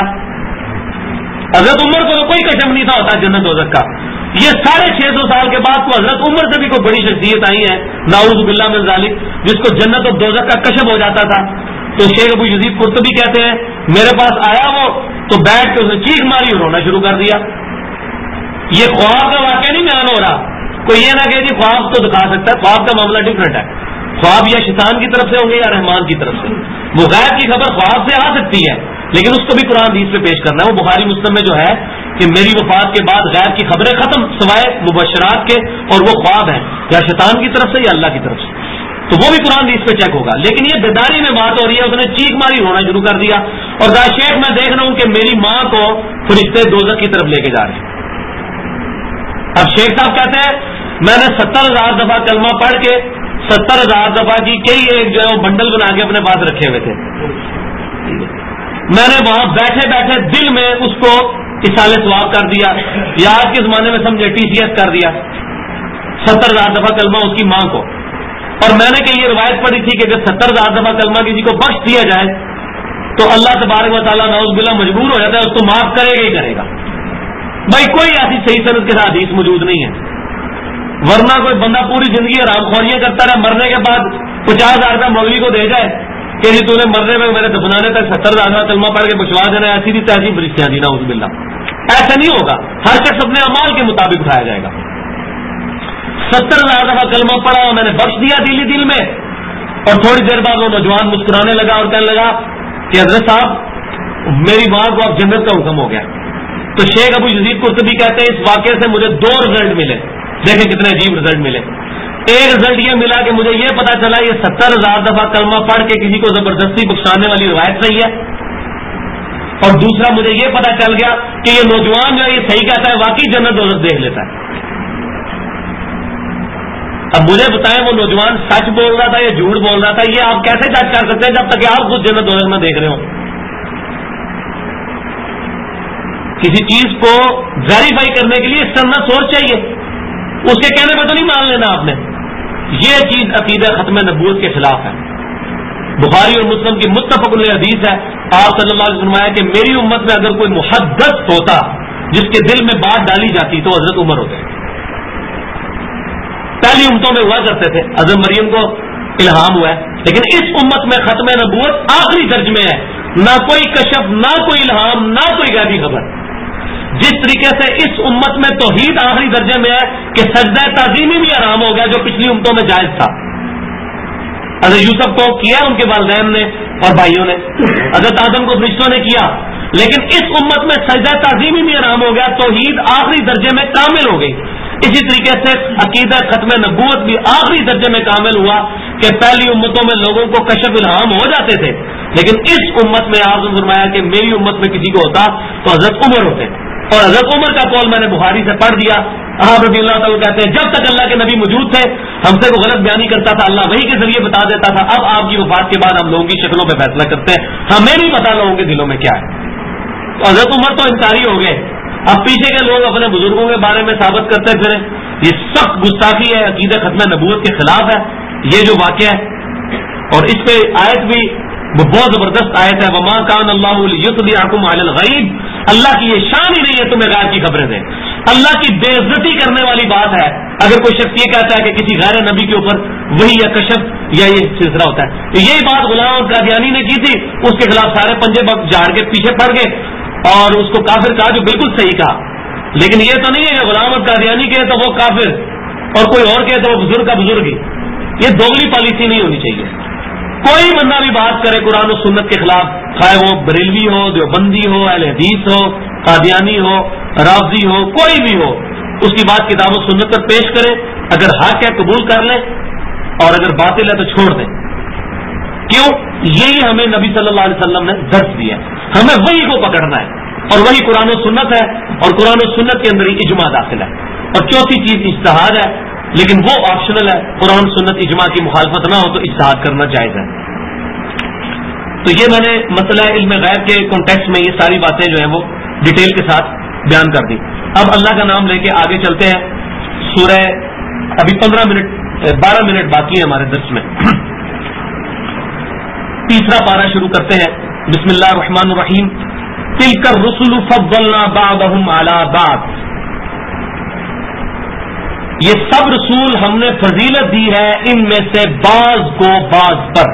حضرت عمر کو تو کوئی کشف نہیں تھا ہوتا جنت دوزخ کا، یہ 650 سال کے بعد تو حضرت عمر سے بھی کوئی بڑی شخصیت آئی ہے نعوذ باللہ من ذالک جس کو جنت اور دوزخ کا کشف ہو جاتا تھا۔ تو شیخ ابو یزید قرطبی کہتے ہیں میرے پاس آیا وہ تو بیٹھ کے اس نے چیخ ماری اور رونا شروع کر دیا۔ یہ خواب کا واقعہ نہیں بیان ہو رہا، کوئی یہ نہ کہ جی خواب تو دکھا سکتا ہے، خواب کا معاملہ ڈفرینٹ ہے، خواب یا شیطان کی طرف سے ہوں گے یا رحمان کی طرف سے، وہ غیب کی خبر خواب سے آ سکتی ہے لیکن اس کو بھی قرآن حدیث پہ پیش کرنا ہے۔ وہ بخاری مسلم میں جو ہے کہ میری وفات کے بعد غیب کی خبریں ختم سوائے مبشرات کے، اور وہ خواب ہیں یا شیطان کی طرف سے یا اللہ کی طرف سے، تو وہ بھی قرآن حدیث پہ چیک ہوگا۔ لیکن یہ بیداری میں بات ہو رہی ہے، اس نے چیخ ماری رونا شروع کر دیا اور کہا شیخ میں دیکھ رہا ہوں کہ میری ماں کو فرشتے دوزخ کی طرف لے کے جا رہے ہیں۔ اب شیخ صاحب کہتے ہیں میں نے 70,000 دفعہ کلمہ پڑھ کے 70,000 دفعہ کی کئی ایک جو ہے وہ بنڈل بنا کے اپنے پاس رکھے ہوئے تھے، میں نے وہاں بیٹھے بیٹھے دل میں اس کو اصال ثواب کر دیا یا آج کے زمانے میں سمجھے TCS کر دیا 70,000 دفعہ کلمہ اس کی ماں کو، اور میں نے کہ یہ روایت پڑھی تھی کہ اگر 70,000 دفعہ کلمہ کسی کو بخش دیا جائے تو اللہ تبارک و تعالیٰ نعوذ باللہ مجبور ہو جاتا ہے اس کو معاف کرے گا ہی کرے گا۔ بھائی کوئی ایسی صحیح سند کے ساتھ حدیث موجود نہیں ہے، ورنہ کوئی بندہ پوری زندگی آرام خوریاں کرتا رہے، مرنے کے بعد 50,000 کا مولوی کو دے جائے کہ جی تو نے مرنے میں میرے دفنانے تک 70,000 کا کلمہ پڑھ کے بچوا دینا، ایسی بھی تیسی فرشتیاں دی نعوذ باللہ، ایسا نہیں ہوگا، ہر شخص اپنے اعمال کے مطابق اٹھایا جائے گا۔ 70,000 دفعہ کلمہ پڑھا میں نے بخش دیا دل میں، اور تھوڑی دیر بعد وہ نوجوان مسکرانے لگا اور کہنے لگا کہ حضرت صاحب میری ماں کو اب جنت کا حکم ہو گیا، تو شیخ ابو یزید قرطبی کہتے ہیں اس واقعے سے مجھے 2 رزلٹ ملے. دیکھیں کتنے عجیب رزلٹ ملے. ایک رزلٹ یہ ملا کہ مجھے یہ پتا چلا یہ 70,000 دفعہ کلمہ پڑھ کے کسی کو زبردستی بخشانے والی روایت صحیح ہے. اور دوسرا مجھے یہ پتا چل گیا کہ یہ نوجوان جو ہے یہ صحیح کہتا ہے, واقعی جنت دوزخ دیکھ لیتا ہے. اب مجھے بتائیں وہ نوجوان سچ بول رہا تھا یا جھوٹ بول رہا تھا, یہ آپ کیسے جج کر سکتے ہیں جب تک کہ آپ خود جنت دوزخ میں دیکھ رہے ہو. کسی چیز کو ویریفائی کرنے کے لیے اس طرح سوچ چاہیے, اس کے کہنے پہ تو نہیں مان لینا آپ نے. یہ چیز عقیدہ ختم نبوت کے خلاف ہے. بخاری اور مسلم کی متفق علیہ حدیث ہے, آپ صلی اللہ علیہ وسلم فرمایا کہ میری امت میں اگر کوئی محدث ہوتا جس کے دل میں بات ڈالی جاتی تو حضرت عمر ہوتے. پہلی امتوں میں ہوا کرتے تھے, حضرت مریم کو الہام ہوا ہے, لیکن اس امت میں ختم نبوت آخری درج میں ہے. نہ کوئی کشف, نہ کوئی الہام, نہ کوئی غیبی خبر. جس طریقے سے اس امت میں توحید آخری درجے میں ہے کہ سجدہ تعظیمی بھی حرام ہو گیا جو پچھلی امتوں میں جائز تھا. حضرت یوسف کو کیا ان کے والدین نے اور بھائیوں نے, حضرت آدم کو فرشتوں نے کیا, لیکن اس امت میں سجدہ تعظیمی بھی حرام ہو گیا, توحید آخری درجے میں کامل ہو گئی. اسی طریقے سے عقیدہ ختم نبوت بھی آخری درجے میں کامل ہوا کہ پہلی امتوں میں لوگوں کو کشف الہام ہو جاتے تھے, لیکن اس امت میں آپ نے فرمایا کہ میری امت میں کسی کو ہوتا تو حضرت عمر ہوتے. اور حضرت عمر کا قول میں نے بخاری سے پڑھ دیا. آپ رضی اللہ تعالیٰ کہتے ہیں جب تک اللہ کے نبی موجود تھے ہم سے وہ غلط بیانی کرتا تھا, اللہ وحی کے ذریعے بتا دیتا تھا. اب آپ کی وفات کے بعد ہم لوگوں کی شکلوں پہ فیصلہ کرتے ہیں, ہمیں نہیں پتا لوگوں کے دلوں میں کیا ہے. تو حضرت عمر تو انکاری ہو گئے. اب پیچھے کے لوگ اپنے بزرگوں کے بارے میں ثابت کرتے پھریں, یہ سخت گستاخی ہے, عقیدہ ختم نبوت کے خلاف ہے یہ جو واقعہ ہے. اور اس پہ آیت بھی بہت زبردست آیت ہے, وما کان اللہ لیطلعکم علی الغیب, اللہ کی یہ شان ہی نہیں ہے تمہیں غیب کی خبریں دیں. اللہ کی بے عزتی کرنے والی بات ہے اگر کوئی شخص یہ کہتا ہے کہ کسی غیر نبی کے اوپر وہی یا کشف یا یہ سلسلہ ہوتا ہے. تو یہی بات غلام قادیانی نے کی تھی, اس کے خلاف سارے پنجے جھاڑ کے پیچھے پڑ گئے اور اس کو کافر کہا, جو بالکل صحیح کہا. لیکن یہ تو نہیں ہے کہ غلام قادیانی کہے تو وہ کافر اور کوئی اور کہے تو وہ بزرگ کا بزرگ ہی. یہ دوگلی پالیسی نہیں ہونی چاہیے. کوئی بندہ بھی بات کرے قرآن و سنت کے خلاف, چاہے وہ بریلوی ہو, دیوبندی ہو, اہل حدیث ہو, قادیانی ہو, رافضی ہو, کوئی بھی ہو, اس کی بات کتاب و سنت پر پیش کرے. اگر حق ہے قبول کر لیں اور اگر باطل ہے تو چھوڑ دیں. کیوں؟ یہی ہمیں نبی صلی اللہ علیہ وسلم نے درس دیا. ہمیں وہی کو پکڑنا ہے اور وہی قرآن و سنت ہے, اور قرآن و سنت کے اندر ہی اجماع داخل ہے. اور چوتھی چیز اجتہاد ہے, لیکن وہ آپشنل ہے. قرآن سنت اجماع کی مخالفت نہ ہو تو اجتہاد کرنا جائز ہے. تو یہ میں نے مسئلہ علم غیب کے کانٹیکسٹ میں یہ ساری باتیں جو ہیں وہ ڈیٹیل کے ساتھ بیان کر دی. اب اللہ کا نام لے کے آگے چلتے ہیں. سورہ ابھی 12 منٹ باقی ہے ہمارے درس میں. تیسرا پارہ شروع کرتے ہیں. بسم اللہ الرحمن الرحیم. تلک الرسل فضلنا بعضهم علی بعض, یہ سب رسول ہم نے فضیلت دی ہے ان میں سے بعض کو بعض پر.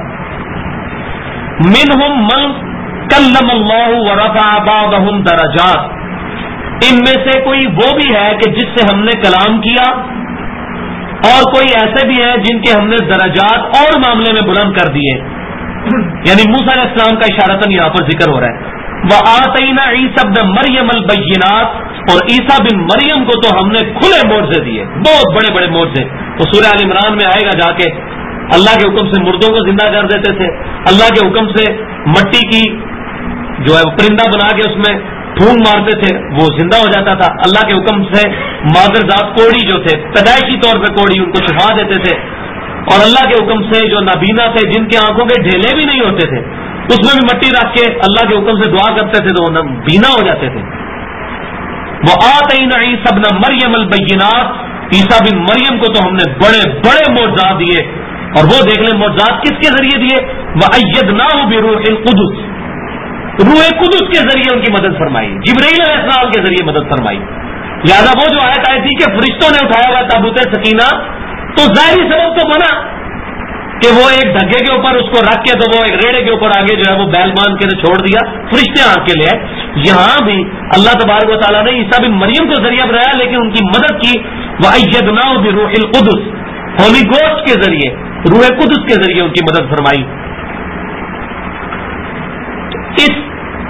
منہم من کلم اللہ ورفع بعضهم درجات, ان میں سے کوئی وہ بھی ہے کہ جس سے ہم نے کلام کیا, اور کوئی ایسے بھی ہیں جن کے ہم نے درجات اور معاملے میں بلند کر دیے. یعنی موسیٰ علیہ السلام کا اشارتاً یہاں پر ذکر ہو رہا ہے. وآتینا عیسی ابن مریم البینات, اور عیسیٰ بن مریم کو تو ہم نے کھلے معجزے دیے, بہت بڑے بڑے معجزے. تو سورہ آل عمران میں آئے گا جا کے, اللہ کے حکم سے مردوں کو زندہ کر دیتے تھے, اللہ کے حکم سے مٹی کی جو ہے پرندہ بنا کے اس میں پھونک مارتے تھے وہ زندہ ہو جاتا تھا. اللہ کے حکم سے مادر ذات کوڑی جو تھے, پیدائشی طور پہ کوڑی, ان کو شفا دیتے تھے. اور اللہ کے حکم سے جو نابینا تھے, جن کے آنکھوں کے ڈھیلے بھی نہیں ہوتے تھے, اس میں بھی مٹی رکھ کے اللہ کے حکم سے دعا کرتے تھے تو وہ بینا ہو جاتے تھے. وآتینا عیسی ابن مریم البینات, عیسیٰ بن مریم کو تو ہم نے بڑے بڑے معجزات دیے. اور وہ دیکھ لیں معجزات کس کے ذریعے دیے, وأیدناہ بروح القدس, روح قدس کے ذریعے ان کی مدد فرمائی, جبرائیل علیہ السلام کے ذریعے مدد فرمائی. لہذا وہ جو آیت آئی تھی کہ فرشتوں نے اٹھایا ہوا تابوت سکینہ, تو ظاہری سبب تو بنا کہ وہ ایک دھگے کے اوپر اس کو رکھ کے تو وہ ایک ریڑے کے اوپر آگے جو ہے وہ بیل باندھ کے چھوڑ دیا, فرشتے آ کے لے. یہاں بھی اللہ تبارک و تعالیٰ نے عیسیٰ بن مریم کو ذریعہ بنایا, لیکن ان کی مدد کی وأیدناہ بروح القدس, ہولی گوسٹ کے ذریعے, روح قدس کے ذریعے ان کی مدد فرمائی. اس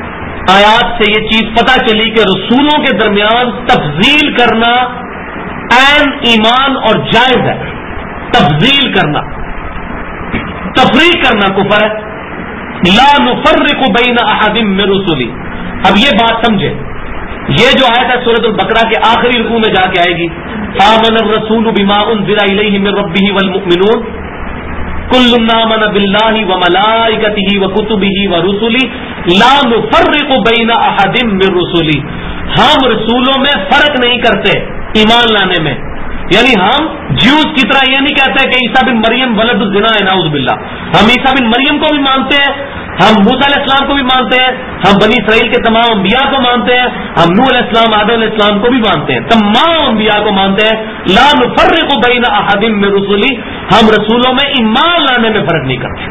آیات سے یہ چیز پتہ چلی کہ رسولوں کے درمیان تفضیل کرنا عین ایمان اور جائز ہے. تفضیل کرنا، تفریق کرنا کفر ہے. لا نفرق بین احد من رسلی. اب یہ بات سمجھے، یہ جو آیت ہے سورۃ البقرہ کے آخری رکوع میں جا کے آئے گی، آمن الرسول بما انزل الیہ من ربہ والمؤمنون کل آمن باللہ وملائکتہ وکتبہ ورسلہ لا نفرق بین احد من رسلی. ہم رسولوں میں فرق نہیں کرتے ایمان لانے میں. یعنی ہم جیوز کی طرح یہ نہیں کہتے کہ عیسیٰ بن مریم ولد الزنا ہے، نعوذ باللہ. ہم عیسیٰ بن مریم کو بھی مانتے ہیں، ہم موسیٰ علیہ السلام کو بھی مانتے ہیں، ہم بنی اسرائیل کے تمام انبیاء کو مانتے ہیں، ہم نوح علیہ السلام آدم علیہ السلام کو بھی مانتے ہیں، تمام انبیاء کو مانتے ہیں. لا نفرق بین احد من رسلی. ہم رسولوں میں ایمان لانے میں فرق نہیں کرتے.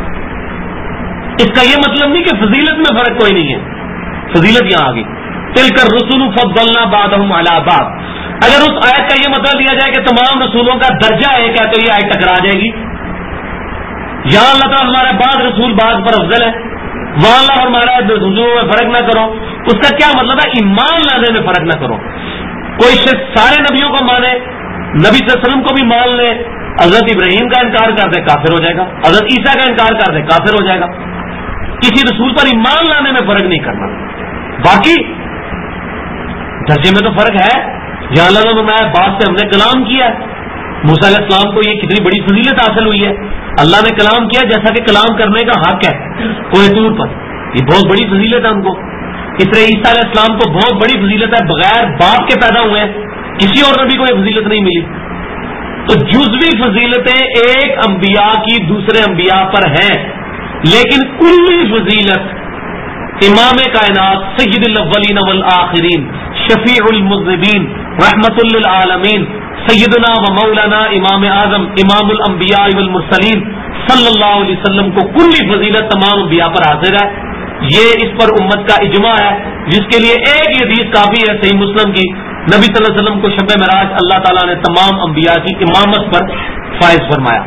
اس کا یہ مطلب نہیں کہ فضیلت میں فرق کوئی نہیں ہے. فضیلت یہاں آ گئی. تلک الرسل فضلنا بعضهم علی بعض. اگر اس آیت کا یہ مطلب لیا جائے کہ تمام رسولوں کا درجہ ایک ہے تو یہ آیت ٹکرا جائے گی. یہاں اللہ تعالیٰ ہمارے بعض رسول بعض پر افضل ہے، وہاں اللہ ہمارا رسولوں میں فرق نہ کرو. اس کا کیا مطلب ہے؟ ایمان لانے میں فرق نہ کرو. کوئی شخص سارے نبیوں کو مانے، نبی صلی اللہ علیہ وسلم کو بھی مان لے، حضرت ابراہیم کا انکار کر دے کافر ہو جائے گا، حضرت عیسیٰ کا انکار کر دے کافر ہو جائے گا. کسی رسول پر ایمان لانے میں فرق نہیں کرنا. باقی درجے میں تو فرق ہے. یہاں اللہ نے میں بات سے ہم نے کلام کیا ہے. موسیٰ علیہ السلام کو یہ کتنی بڑی فضیلت حاصل ہوئی ہے. اللہ نے کلام کیا جیسا کہ کلام کرنے کا حق ہے کوہ طور پر. یہ بہت بڑی فضیلت ہے ہم کو. اس طرح عیسیٰ علیہ السلام کو بہت بڑی فضیلت ہے، بغیر باپ کے پیدا ہوئے ہیں، کسی اور نبی کو یہ فضیلت نہیں ملی. تو جزوی فضیلتیں ایک انبیاء کی دوسرے انبیاء پر ہیں، لیکن کلی فضیلت امام کائنات سید الاولین والآخرین شفیع المذنبین رحمت للعالمین سیدنا و مولانا امام اعظم امام الانبیاء والمرسلین صلی اللہ علیہ وسلم کو کلی فضیلت تمام انبیاء پر حاضر ہے. یہ اس پر امت کا اجماع ہے، جس کے لیے ایک حدیث کافی ہے صحیح مسلم کی. نبی صلی اللہ علیہ وسلم کو شب معراج اللہ تعالیٰ نے تمام انبیاء کی امامت پر فائز فرمایا.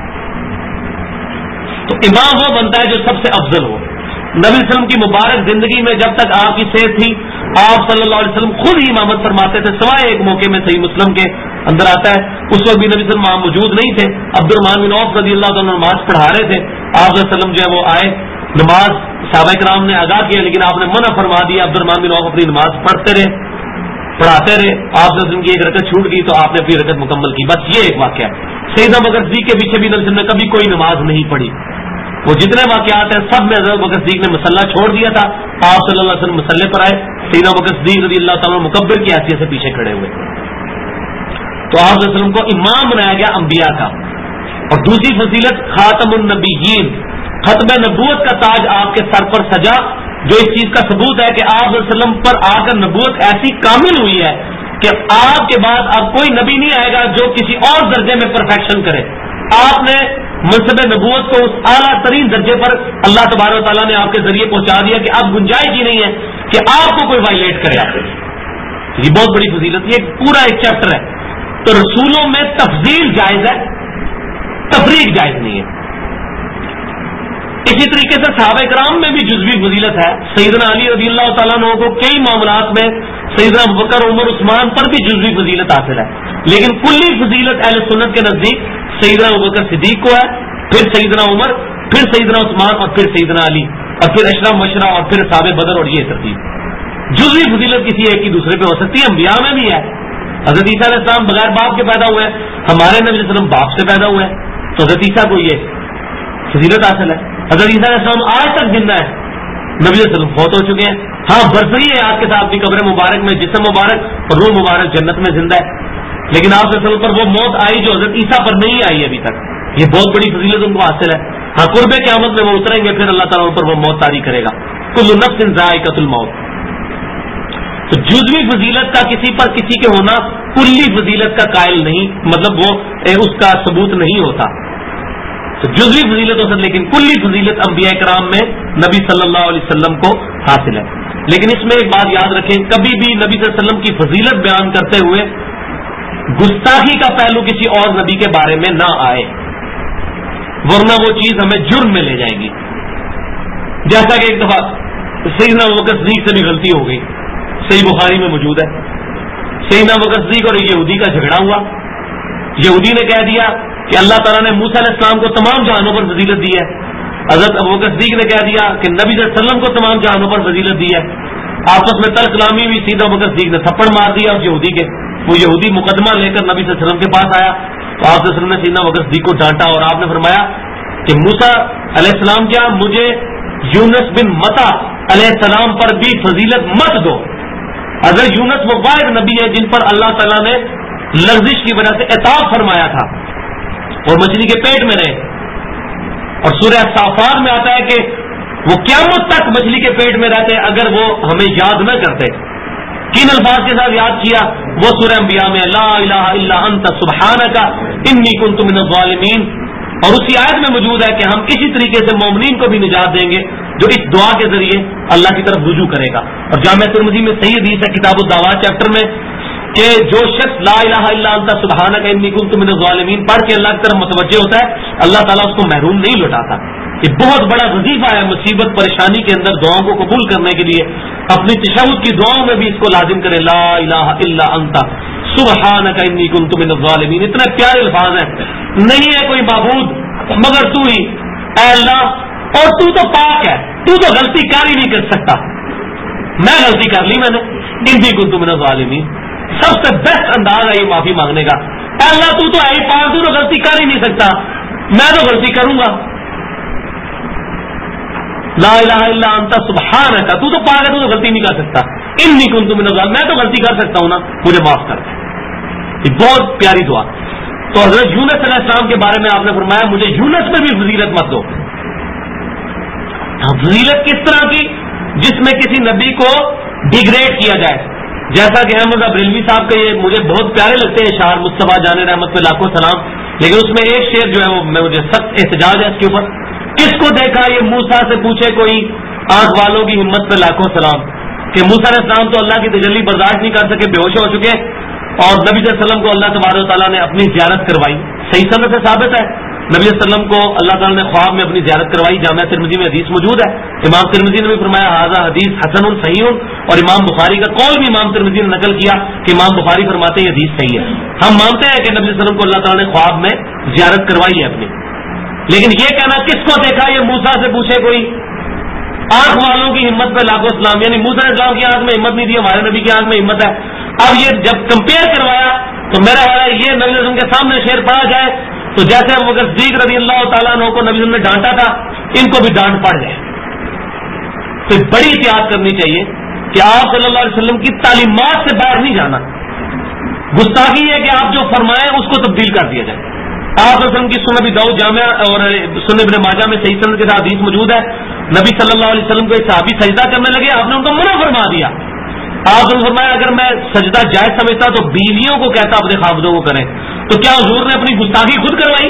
تو امام وہ بنتا ہے جو سب سے افضل ہو. نبی صلی اللہ علیہ وسلم کی مبارک زندگی میں جب تک آپ کی صحت تھی، آپ صلی اللہ علیہ وسلم خود ہی امامت فرماتے تھے، سوائے ایک موقع میں صحیح مسلم کے اندر آتا ہے، اس وقت بھی نبی صلی اللہ علیہ وسلم موجود نہیں تھے. عبد الرحمن بن عوف رضی اللہ عنہ نماز پڑھا رہے تھے. آپ صلی اللہ علیہ وسلم جو ہے وہ آئے، نماز صحابہ کرام نے آگاہ کیا، لیکن آپ نے منع فرما دیا. عبد الرحمن بن عوف اپنی نماز پڑھتے رہے، پڑھاتے رہے. آپ صلی اللہ علیہ وسلم کی ایک رکعت چھوٹ گئی تو آپ نے اپنی رکعت مکمل کی. بس یہ ایک واقعہ ہے. سیدنا بکر صدیق کے پیچھے بھی نبی صلی اللہ علیہ وسلم نے کبھی کوئی نماز نہیں پڑھی. وہ جتنے واقعات ہیں سب میں حضرت بکر صدیق نے مسلح چھوڑ دیا تھا. آپ صلی اللہ علیہ وسلم مسلح پر آئے، سیدنا بکر صدیق رضی اللہ تعالیٰ مکبر کی حیثیت سے پیچھے کھڑے ہوئے. تو آپ صلی اللہ علیہ وسلم کو امام بنایا گیا انبیاء کا. اور دوسری فضیلت خاتم النبیین، ختم نبوت کا تاج آپ کے سر پر سجا، جو اس چیز کا ثبوت ہے کہ آپ صلی اللہ علیہ وسلم پر آ کر نبوت ایسی کامل ہوئی ہے کہ آپ کے بعد اب کوئی نبی نہیں آئے گا جو کسی اور درجے میں پرفیکشن کرے. آپ نے منصب نبوت کو اس اعلیٰ ترین درجے پر اللہ تبارک و تعالیٰ نے آپ کے ذریعے پہنچا دیا کہ اب گنجائش ہی نہیں ہے کہ آپ کو کوئی وائلیٹ کرے. آپ یہ بہت بڑی فضیلت، یہ پورا ایک چیپٹر ہے. تو رسولوں میں تفضیل جائز ہے، تفریق جائز نہیں ہے. اسی طریقے سے صحابہ کرام میں بھی جزوی فضیلت ہے. سیدنا علی رضی اللہ تعالیٰ عنہ کو کئی معاملات میں سیدنا ابوبکر عمر عثمان پر بھی جزوی فضیلت حاصل ہے، لیکن کلی فضیلت اہل سنت کے نزدیک سیدنا ابوبکر صدیق کو ہے، پھر سیدنا عمر، پھر سیدنا عثمان اور پھر سیدنا علی، اور پھر اشرف مشرا اور پھر صحابہ بدر. اور یہ ترتیب. جزوی فضیلت کسی ایک کی دوسرے پہ ہو سکتی ہے. انبیاء میں بھی ہے. حضرت عیسیٰ علیہ السلام بغیر باپ کے پیدا ہوئے ہیں، ہمارے نبی صلی اللہ علیہ وسلم باپ سے پیدا ہوئے ہیں، تو حضرت عیسیٰ کو یہ فضیلت حاصل ہے. حضرت عیسیٰ علیہ السلام آج تک زندہ ہے، نبی صلی اللہ علیہ وسلم فوت ہو چکے ہیں. ہاں برسری ہے آپ کے ساتھ بھی، قبر مبارک میں جسم مبارک اور روح مبارک جنت میں زندہ ہے، لیکن آپ صلی اللہ علیہ وسلم پر وہ موت آئی جو حضرت عیسیٰ پر نہیں آئی ابھی تک. یہ بہت بڑی فضیلت ان کو حاصل ہے. ہاں قرب قیامت میں وہ اتریں گے، پھر اللہ تعالیٰ پر وہ موت طاری کرے گا. کل نفس ذائقۃ الموت. تو جزوی فضیلت کا کسی پر کسی کے ہونا کلی فضیلت کا قائل نہیں، مطلب وہ اس کا ثبوت نہیں ہوتا. تو جزوی فضیلت ہو سکتی، لیکن کلی فضیلت انبیاء کرام میں نبی صلی اللہ علیہ وسلم کو حاصل ہے. لیکن اس میں ایک بات یاد رکھیں، کبھی بھی نبی صلی اللہ علیہ وسلم کی فضیلت بیان کرتے ہوئے گستاخی کا پہلو کسی اور نبی کے بارے میں نہ آئے، ورنہ وہ چیز ہمیں جرم میں لے جائے گی. جیسا کہ ایک دفعہ سیدنا ابوبکر صدیق سے بھی غلطی ہو گئی، صحیح بخاری میں موجود ہے۔ سیدنا ابوبکر صدیق اور یہودی کا جھگڑا ہوا، یہودی نے کہہ دیا کہ اللہ تعالیٰ نے موسیٰ علیہ السلام کو تمام جہانوں پر فضیلت دی ہے، حضرت ابوبکر صدیق نے کہہ دیا کہ نبی صلی اللہ علیہ وسلم کو تمام جہانوں پر فضیلت دی ہے۔ آپس میں ترک کلامی ہوئی، سیدنا ابوبکر صدیق نے تھپڑ مار دیا اس یہودی کے، وہ یہودی مقدمہ لے کر نبی صلی اللہ علیہ وسلم کے پاس آیا تو آپ صلی اللہ علیہ وسلم نے سیدنا ابوبکر صدیق کو ڈانٹا اور آپ نے فرمایا کہ موسیٰ علیہ السلام کیا مجھے یونس بن متا علیہ السلام پر بھی فضیلت مت دو۔ اگر یونس وہ واحد نبی ہے جن پر اللہ تعالیٰ نے لغزش کی وجہ سے عتاب فرمایا تھا اور مچھلی کے پیٹ میں رہے، اور سورہ صافات میں آتا ہے کہ وہ قیامت تک مچھلی کے پیٹ میں رہتے اگر وہ ہمیں یاد نہ کرتے۔ کن الفاظ کے ساتھ یاد کیا؟ وہ سورہ انبیاء میں لا الہ الا انت سبحانک انی کنت من الظالمین، اور اسی آیت میں موجود ہے کہ ہم اسی طریقے سے مومنین کو بھی نجات دیں گے جو اس دعا کے ذریعے اللہ کی طرف رجوع کرے گا۔ اور جامعہ ترمذی میں صحیح حدیث ہے کتاب الدعوات چیپٹر میں کہ جو شخص لا الہ الا انت سبحانک انی کنت من الظالمین پڑھ کے اللہ کی طرف متوجہ ہوتا ہے، اللہ تعالیٰ اس کو محروم نہیں لوٹاتا۔ یہ بہت بڑا وظیفہ ہے مصیبت پریشانی کے اندر دعاؤں کو قبول کرنے کے لیے، اپنی تشہد کی دعاؤں میں بھی اس کو لازم کرے، لا الہ الا انت سبحانک انی کنت من الظالمین۔ اتنے پیارے الفاظ ہیں، نہیں ہے کوئی معبود مگر تو ہی اے اللہ، اور تو تو پاک ہے، تو تو غلطی کر ہی نہیں کر سکتا، میں غلطی کر لی، میں نے انی کنت من الظالمین۔ سب سے بیسٹ انداز ہے یہ معافی مانگنے کا، اے اللہ تو ہے ہی پاک، تو تو غلطی کر ہی نہیں سکتا، میں تو غلطی کروں گا۔ لا الہ الا انت سبحانک، تو تو پاک ہے، تو غلطی نہیں کر سکتا، انی کنت من الظالمین، میں تو غلطی کر سکتا ہوں نا، مجھے معاف کر دے۔ یہ بہت پیاری دعا۔ تو حضرت یونس علیہ السلام کے بارے میں آپ نے فرمایا مجھے یونس میں بھی فضیلت مت دو۔ فضیلت کس طرح کی؟ جس میں کسی نبی کو ڈیگریڈ کیا جائے، جیسا کہ احمد بریلوی صاحب کے یہ مجھے بہت پیارے لگتے ہیں اشعار، مصطفیٰ جان رحمت پہ لاکھوں سلام، لیکن اس میں ایک شعر جو ہے وہ مجھے سخت احتجاج ہے اس کے اوپر، کس کو دیکھا یہ موسیٰ سے پوچھے کوئی، آنکھ والوں کی ہمت پہ لاکھوں سلام، کہ موسیٰ علیہ السلام تو اللہ کی تجلی برداشت نہیں کر سکے، بے ہوش ہو چکے، اور نبی صلی اللہ علیہ وسلم کو اللہ تبارک و تعالیٰ نے اپنی زیارت کروائی، صحیح سند سے ثابت ہے، نبی صلی اللہ علیہ وسلم کو اللہ تعالیٰ نے خواب میں اپنی زیارت کروائی، جامعہ ترمذی میں حدیث موجود ہے، امام ترمذی نے بھی فرمایا ھذا حدیث حسن صحیح، اور امام بخاری کا قول بھی امام ترمذی نے نقل کیا کہ امام بخاری فرماتے ہیں یہ حدیث صحیح ہے۔ ہم مانتے ہیں کہ نبی صلی اللہ علیہ وسلم کو اللہ تعالیٰ نے خواب میں زیارت کروائی ہے اپنی، لیکن یہ کہنا کس کو دیکھا یہ موسیٰ سے پوچھے کوئی، آنکھ والوں کی ہمت پہ لاکھوں سلام، یعنی موسیٰ علیہ السلام کی آنکھ میں ہمت نہیں تھی، ہمارے نبی کی آنکھ میں ہمت ہے۔ اب یہ جب کمپیئر کروایا تو میرا خیال ہے یہ نبی صلی اللہ علیہ وسلم کے سامنے شعر پڑھا جائے تو جیسے ابوبکر صدیق رضی اللہ تعالیٰ عنہ کو نبی صلی اللہ علیہ وسلم نے ڈانٹا تھا، ان کو بھی ڈانٹ پڑ جائے۔ تو بڑی احتیاط کرنی چاہیے کہ آپ صلی اللہ علیہ وسلم کی تعلیمات سے باہر نہیں جانا، گستاخی ہے کہ آپ جو فرمائیں اس کو تبدیل کر دیا جائے۔ آپ صلی اللہ علیہ وسلم کی سنن ابی داؤد جامع اور سنن ابن ماجہ میں صحیح سند کے ساتھ حدیث موجود ہے، نبی صلی اللہ علیہ وسلم کو ایک صحابی سجدہ کرنے لگے، آپ نے ان کو منع فرما دیا، آپ نے فرمایا اگر میں سجدہ جائز سمجھتا تو بیویوں کو کہتا اپنے خاوندوں کو کریں، تو کیا حضور نے اپنی گستاخی خود کروائی؟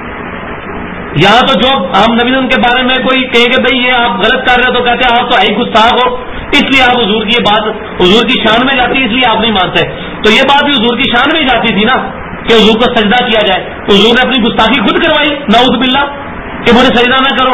یہاں تو جو ہم نبی کے بارے میں کوئی کہے کہ بھئی یہ آپ غلط کر رہے ہو تو کہتے ہیں آپ تو ہے گستاخ ہو، اس لیے آپ حضور کی یہ بات حضور کی شان میں جاتی ہے اس لیے آپ نہیں مانتے، تو یہ بات بھی حضور کی شان میں ہی جاتی تھی نا کہ حضور کو سجدہ کیا جائے، حضور نے اپنی گستاخی خود کروائی نعوذ باللہ کہ مجھے سجدہ نہ کرو،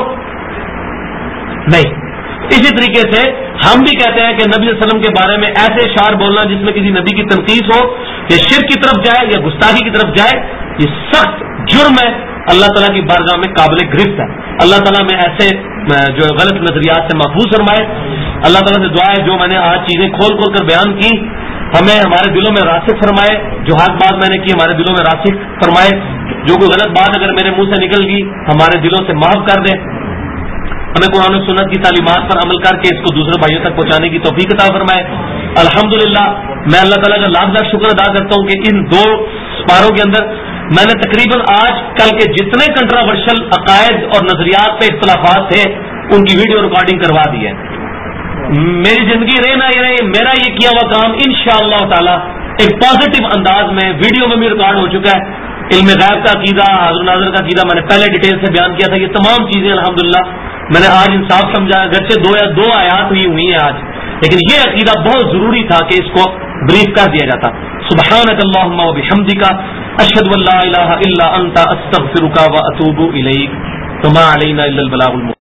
نہیں۔ اسی طریقے سے ہم بھی کہتے ہیں کہ نبی صلی اللہ علیہ وسلم کے بارے میں ایسے اشعار بولنا جس میں کسی نبی کی تنقیص ہو، یا شرک کی طرف جائے یا گستاخی کی طرف جائے، یہ سخت جرم ہے، اللہ تعالیٰ کی بارگاہ میں قابل گرفت ہے۔ اللہ تعالیٰ میں ایسے جو غلط نظریات سے محفوظ فرمائے۔ اللہ تعالیٰ سے دعا ہے جو میں نے آج چیزیں کھول کھول کر بیان کی ہمیں ہمارے دلوں میں راسخ فرمائے، جو حق بات میں نے کی ہمارے دلوں میں راسخ فرمائے، جو کوئی غلط بات اگر میرے منہ سے نکل گئی ہمارے دلوں سے معاف کر دے، ہمیں قرآن و سنت کی تعلیمات پر عمل کر کے اس کو دوسرے بھائیوں تک پہنچانے کی توفیق عطا فرمائے۔ الحمدللہ میں اللہ تعالیٰ کا لاکھ لاکھ شکر ادا کرتا ہوں کہ ان 2 سپاروں کے اندر میں نے تقریباً آج کل کے جتنے کنٹراورشل عقائد اور نظریات پہ اختلافات تھے ان کی ویڈیو ریکارڈنگ کروا دی ہے۔ میری زندگی رہنا یہ رہے، میرا یہ کیا ہوا کام انشاءاللہ تعالی ایک پازیٹو انداز میں ویڈیو میں بھی ریکارڈ ہو چکا ہے۔ علم غیب کا عقیدہ، حاضر ناظر کا عقیدہ میں نے پہلے ڈیٹیل سے بیان کیا تھا، یہ تمام چیزیں الحمدللہ میں نے آج انصاف سمجھا، گرچہ 2 آیات ہوئی ہیں آج، لیکن یہ عقیدہ بہت ضروری تھا کہ اس کو بریف کر دیا جاتا۔ سبحانک اللہم و بحمدک اشہد ان لا الہ الا انت استغفرک و اتوب الیک، وما علینا الا البلاغ المبین۔